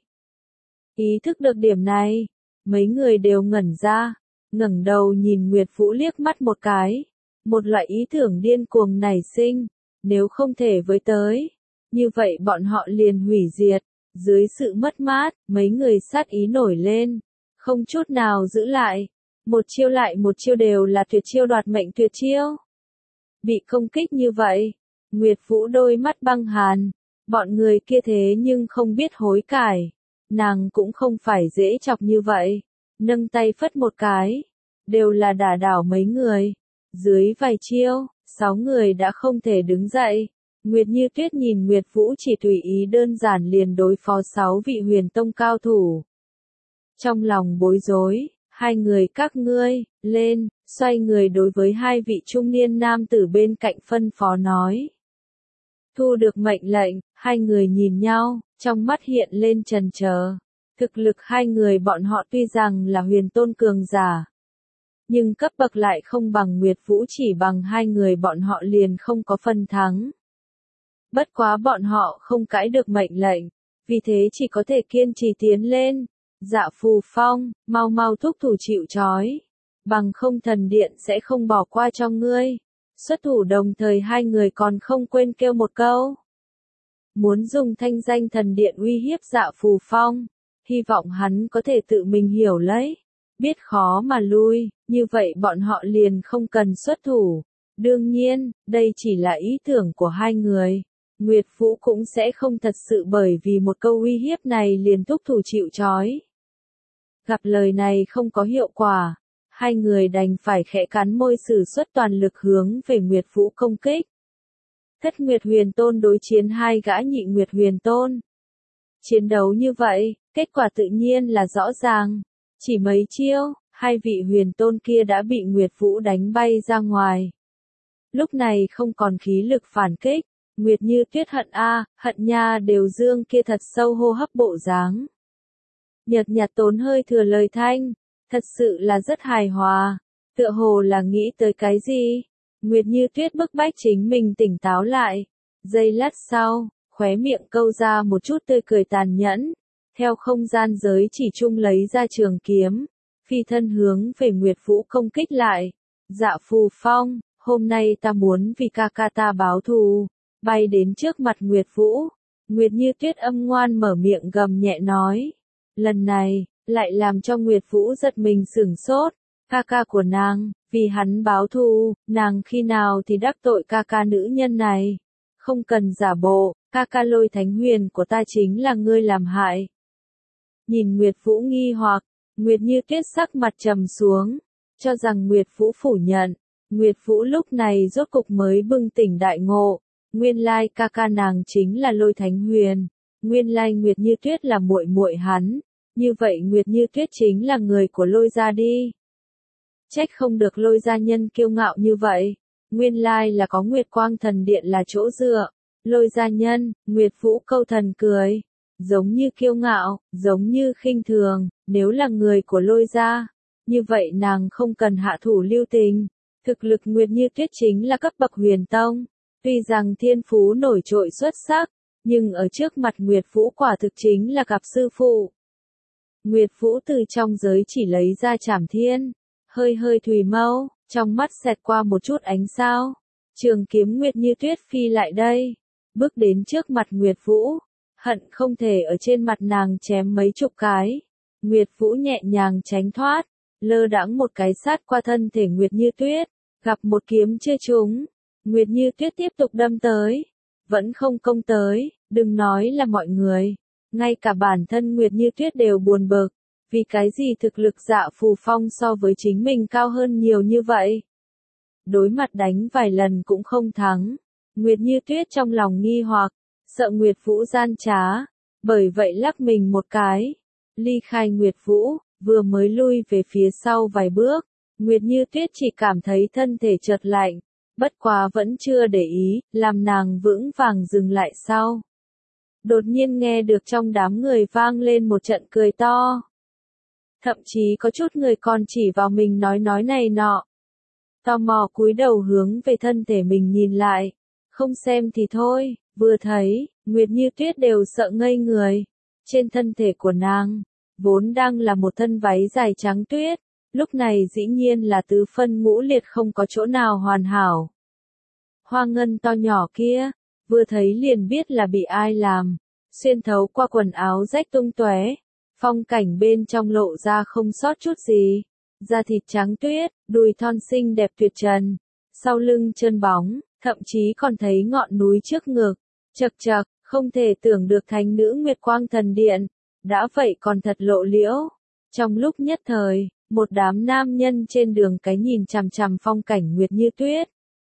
Ý thức được điểm này, mấy người đều ngẩn ra, ngẩng đầu nhìn Nguyệt Vũ liếc mắt một cái, một loại ý tưởng điên cuồng nảy sinh, nếu không thể với tới, như vậy bọn họ liền hủy diệt. Dưới sự mất mát, mấy người sát ý nổi lên, không chút nào giữ lại, một chiêu lại một chiêu đều là tuyệt chiêu đoạt mệnh tuyệt chiêu. Bị công kích như vậy, Nguyệt Vũ đôi mắt băng hàn, bọn người kia thế nhưng không biết hối cải, nàng cũng không phải dễ chọc như vậy, nâng tay phất một cái, đều là đả đảo mấy người. Dưới vài chiêu, sáu người đã không thể đứng dậy. Nguyệt Như Tuyết nhìn Nguyệt Vũ chỉ tùy ý đơn giản liền đối phó sáu vị huyền tông cao thủ. Trong lòng bối rối, hai người các ngươi, lên, xoay người đối với hai vị trung niên nam tử bên cạnh phân phó nói. Thu được mệnh lệnh, hai người nhìn nhau, trong mắt hiện lên chần chờ. Thực lực hai người bọn họ tuy rằng là huyền tôn cường giả, nhưng cấp bậc lại không bằng Nguyệt Vũ, chỉ bằng hai người bọn họ liền không có phần thắng. Bất quá bọn họ không cãi được mệnh lệnh, vì thế chỉ có thể kiên trì tiến lên. Dạ Phù Phong, mau mau thúc thủ chịu trói, bằng không thần điện sẽ không bỏ qua cho ngươi. Xuất thủ đồng thời hai người còn không quên kêu một câu. Muốn dùng thanh danh thần điện uy hiếp Dạ Phù Phong, hy vọng hắn có thể tự mình hiểu lấy, biết khó mà lui, như vậy bọn họ liền không cần xuất thủ. Đương nhiên, đây chỉ là ý tưởng của hai người. Nguyệt Vũ cũng sẽ không thật sự bởi vì một câu uy hiếp này liền thúc thủ chịu trói. Gặp lời này không có hiệu quả, hai người đành phải khẽ cắn môi sử xuất toàn lực hướng về Nguyệt Vũ công kích. Thất Nguyệt Huyền Tôn đối chiến hai gã nhị Nguyệt Huyền Tôn. Chiến đấu như vậy, kết quả tự nhiên là rõ ràng. Chỉ mấy chiêu, hai vị huyền tôn kia đã bị Nguyệt Vũ đánh bay ra ngoài. Lúc này không còn khí lực phản kích. Nguyệt Như Tuyết hận a, hận nha đều dương kia thật sâu hô hấp bộ dáng. Nhợt nhạt tốn hơi thừa lời thanh, thật sự là rất hài hòa, tựa hồ là nghĩ tới cái gì. Nguyệt Như Tuyết bức bách chính mình tỉnh táo lại, giây lát sau, khóe miệng câu ra một chút tươi cười tàn nhẫn, theo không gian giới chỉ chung lấy ra trường kiếm, phi thân hướng về Nguyệt Vũ công kích lại. Dạ Phù Phong, hôm nay ta muốn vì ca ca ta báo thù. Bay đến trước mặt Nguyệt Vũ, Nguyệt Như Tuyết âm ngoan mở miệng gầm nhẹ nói. Lần này, lại làm cho Nguyệt Vũ giật mình sửng sốt, ca ca của nàng, vì hắn báo thù, nàng khi nào thì đắc tội ca ca nữ nhân này. Không cần giả bộ, ca ca Lôi Thánh Huyền của ta chính là ngươi làm hại. Nhìn Nguyệt Vũ nghi hoặc, Nguyệt Như Tuyết sắc mặt trầm xuống, cho rằng Nguyệt Vũ phủ nhận. Nguyệt Vũ lúc này rốt cục mới bừng tỉnh đại ngộ. Nguyên lai ca ca nàng chính là Lôi Thánh Huyền, nguyên lai Nguyệt Như Tuyết là muội muội hắn, như vậy Nguyệt Như Tuyết chính là người của Lôi gia đi. Trách không được Lôi gia nhân kiêu ngạo như vậy, nguyên lai là có Nguyệt Quang Thần Điện là chỗ dựa. Lôi gia nhân, Nguyệt Vũ câu thần cười, giống như kiêu ngạo, giống như khinh thường, nếu là người của Lôi gia, như vậy nàng không cần hạ thủ lưu tình. Thực lực Nguyệt Như Tuyết chính là cấp bậc huyền tông. Tuy rằng thiên phú nổi trội xuất sắc, nhưng ở trước mặt Nguyệt Vũ quả thực chính là gặp sư phụ. Nguyệt Vũ từ trong giới chỉ lấy ra Trảm Thiên, hơi hơi thùy mâu, trong mắt xẹt qua một chút ánh sao. Trường kiếm Nguyệt Như Tuyết phi lại đây, bước đến trước mặt Nguyệt Vũ, hận không thể ở trên mặt nàng chém mấy chục cái. Nguyệt Vũ nhẹ nhàng tránh thoát, lơ đãng một cái sát qua thân thể Nguyệt Như Tuyết, gặp một kiếm chưa trúng. Nguyệt Như Tuyết tiếp tục đâm tới, vẫn không công tới, đừng nói là mọi người, ngay cả bản thân Nguyệt Như Tuyết đều buồn bực, Vì cái gì thực lực Dạ Phù Phong so với chính mình cao hơn nhiều như vậy? Đối mặt đánh vài lần cũng không thắng. Nguyệt Như Tuyết trong lòng nghi hoặc, sợ Nguyệt Vũ gian trá, bởi vậy lắc mình một cái, ly khai Nguyệt Vũ, vừa mới lui về phía sau vài bước, Nguyệt Như Tuyết chỉ cảm thấy thân thể chợt lạnh, bất quá vẫn chưa để ý, làm nàng vững vàng dừng lại sau. Đột nhiên nghe được trong đám người vang lên một trận cười to. Thậm chí có chút người còn chỉ vào mình nói nói này nọ. Tò mò cúi đầu hướng về thân thể mình nhìn lại, không xem thì thôi, vừa thấy, Nguyệt Như Tuyết đều sợ ngây người. Trên thân thể của nàng, vốn đang là một thân váy dài trắng tuyết, lúc này dĩ nhiên là tứ phân ngũ liệt không có chỗ nào hoàn hảo. Hoa ngân to nhỏ kia, vừa thấy liền biết là bị ai làm, xuyên thấu qua quần áo rách tung tóe, phong cảnh bên trong lộ ra không sót chút gì. Da thịt trắng tuyết, đùi thon xinh đẹp tuyệt trần, sau lưng trơn bóng, thậm chí còn thấy ngọn núi trước ngực, chật chật, không thể tưởng được thánh nữ Nguyệt Quang Thần Điện, đã vậy còn thật lộ liễu. Trong lúc nhất thời, một đám nam nhân trên đường cái nhìn chằm chằm phong cảnh Nguyệt Như Tuyết.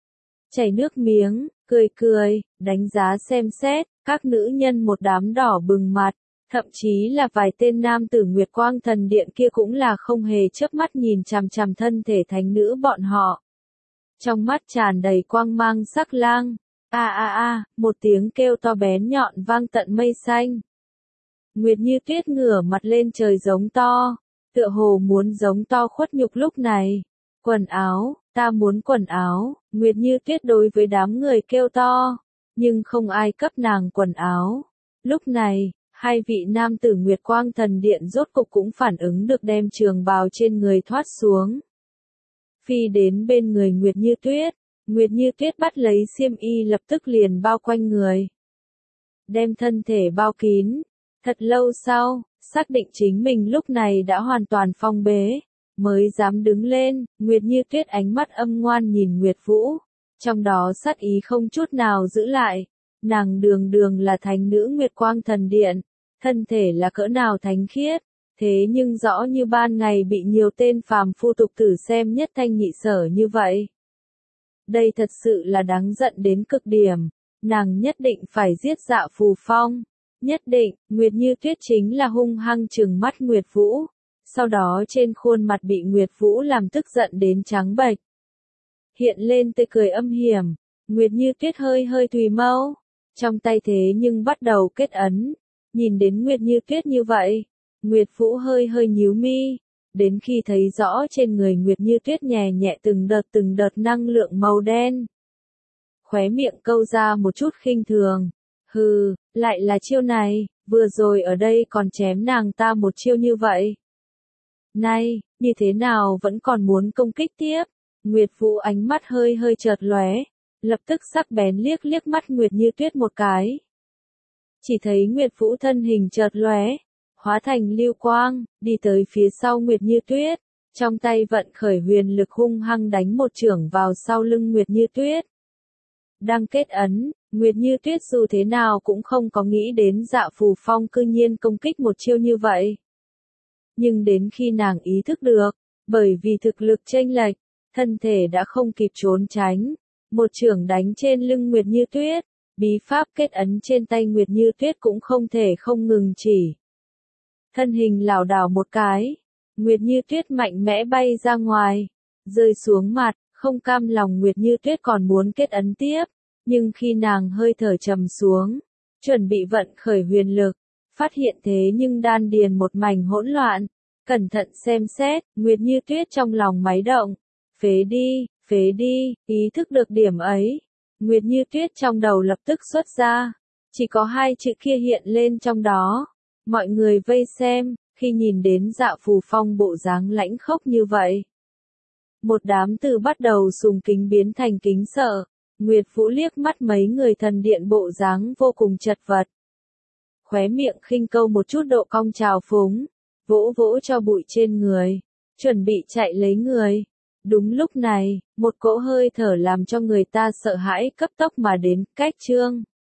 Chảy nước miếng, cười cười, đánh giá xem xét, các nữ nhân một đám đỏ bừng mặt. Thậm chí là vài tên nam tử Nguyệt Quang Thần Điện kia cũng là không hề chớp mắt nhìn chằm chằm thân thể thánh nữ bọn họ. Trong mắt tràn đầy quang mang sắc lang. A a a, một tiếng kêu to bén nhọn vang tận mây xanh. Nguyệt Như Tuyết ngửa mặt lên trời giống to, tựa hồ muốn giống to khuất nhục lúc này. Quần áo, ta muốn quần áo, Nguyệt Như Tuyết đối với đám người kêu to, nhưng không ai cấp nàng quần áo. Lúc này, hai vị nam tử Nguyệt Quang Thần Điện rốt cục cũng phản ứng được đem trường bào trên người thoát xuống. Phi đến bên người Nguyệt Như Tuyết, Nguyệt Như Tuyết bắt lấy xiêm y lập tức liền bao quanh người. Đem thân thể bao kín, thật lâu sau, xác định chính mình lúc này đã hoàn toàn phong bế, mới dám đứng lên, Nguyệt Như Tuyết ánh mắt âm ngoan nhìn Nguyệt Vũ, trong đó sát ý không chút nào giữ lại. Nàng đường đường là thánh nữ Nguyệt Quang Thần Điện, thân thể là cỡ nào thánh khiết, thế nhưng rõ như ban ngày bị nhiều tên phàm phu tục tử xem nhất thanh nhị sở như vậy. Đây thật sự là đáng giận đến cực điểm, nàng nhất định phải giết Dạ Phù Phong, nhất định. Nguyệt Như Tuyết chính là hung hăng trừng mắt Nguyệt Vũ, sau đó trên khuôn mặt bị Nguyệt Vũ làm tức giận đến trắng bệch. Hiện lên tươi cười âm hiểm, Nguyệt Như Tuyết hơi hơi tùy mâu, trong tay thế nhưng bắt đầu kết ấn. Nhìn đến Nguyệt Như Tuyết như vậy, Nguyệt Vũ hơi hơi nhíu mi, đến khi thấy rõ trên người Nguyệt Như Tuyết nhẹ nhẹ từng đợt từng đợt năng lượng màu đen. Khóe miệng câu ra một chút khinh thường, hừ, lại là chiêu này, vừa rồi ở đây còn chém nàng ta một chiêu như vậy. Này, như thế nào vẫn còn muốn công kích tiếp? Nguyệt Vũ ánh mắt hơi hơi chợt lóe, lập tức sắc bén liếc liếc mắt Nguyệt Như Tuyết một cái. Chỉ thấy Nguyệt Vũ thân hình chợt lóe, hóa thành lưu quang, đi tới phía sau Nguyệt Như Tuyết, trong tay vận khởi huyền lực hung hăng đánh một chưởng vào sau lưng Nguyệt Như Tuyết. Đang kết ấn, Nguyệt Như Tuyết dù thế nào cũng không có nghĩ đến Dạ Phù Phong cư nhiên công kích một chiêu như vậy. Nhưng đến khi nàng ý thức được, bởi vì thực lực chênh lệch, thân thể đã không kịp trốn tránh, một chưởng đánh trên lưng Nguyệt Như Tuyết, bí pháp kết ấn trên tay Nguyệt Như Tuyết cũng không thể không ngừng chỉ. Thân hình lảo đảo một cái, Nguyệt Như Tuyết mạnh mẽ bay ra ngoài, rơi xuống mặt, không cam lòng Nguyệt Như Tuyết còn muốn kết ấn tiếp, nhưng khi nàng hơi thở trầm xuống, chuẩn bị vận khởi huyền lực, phát hiện thế nhưng đan điền một mảnh hỗn loạn, cẩn thận xem xét, Nguyệt Như Tuyết trong lòng máy động, phế đi, phế đi, ý thức được điểm ấy. Nguyệt Như Tuyết trong đầu lập tức xuất ra, chỉ có hai chữ kia hiện lên trong đó. Mọi người vây xem, khi nhìn đến Dạ Phù Phong bộ dáng lãnh khốc như vậy. Một đám từ bắt đầu sùng kính biến thành kính sợ, Nguyệt Vũ liếc mắt mấy người thần điện bộ dáng vô cùng chật vật. Khóe miệng khinh câu một chút độ cong trào phúng, vỗ vỗ cho bụi trên người, chuẩn bị chạy lấy người. Đúng lúc này, một cỗ hơi thở làm cho người ta sợ hãi cấp tốc mà đến, cách chương.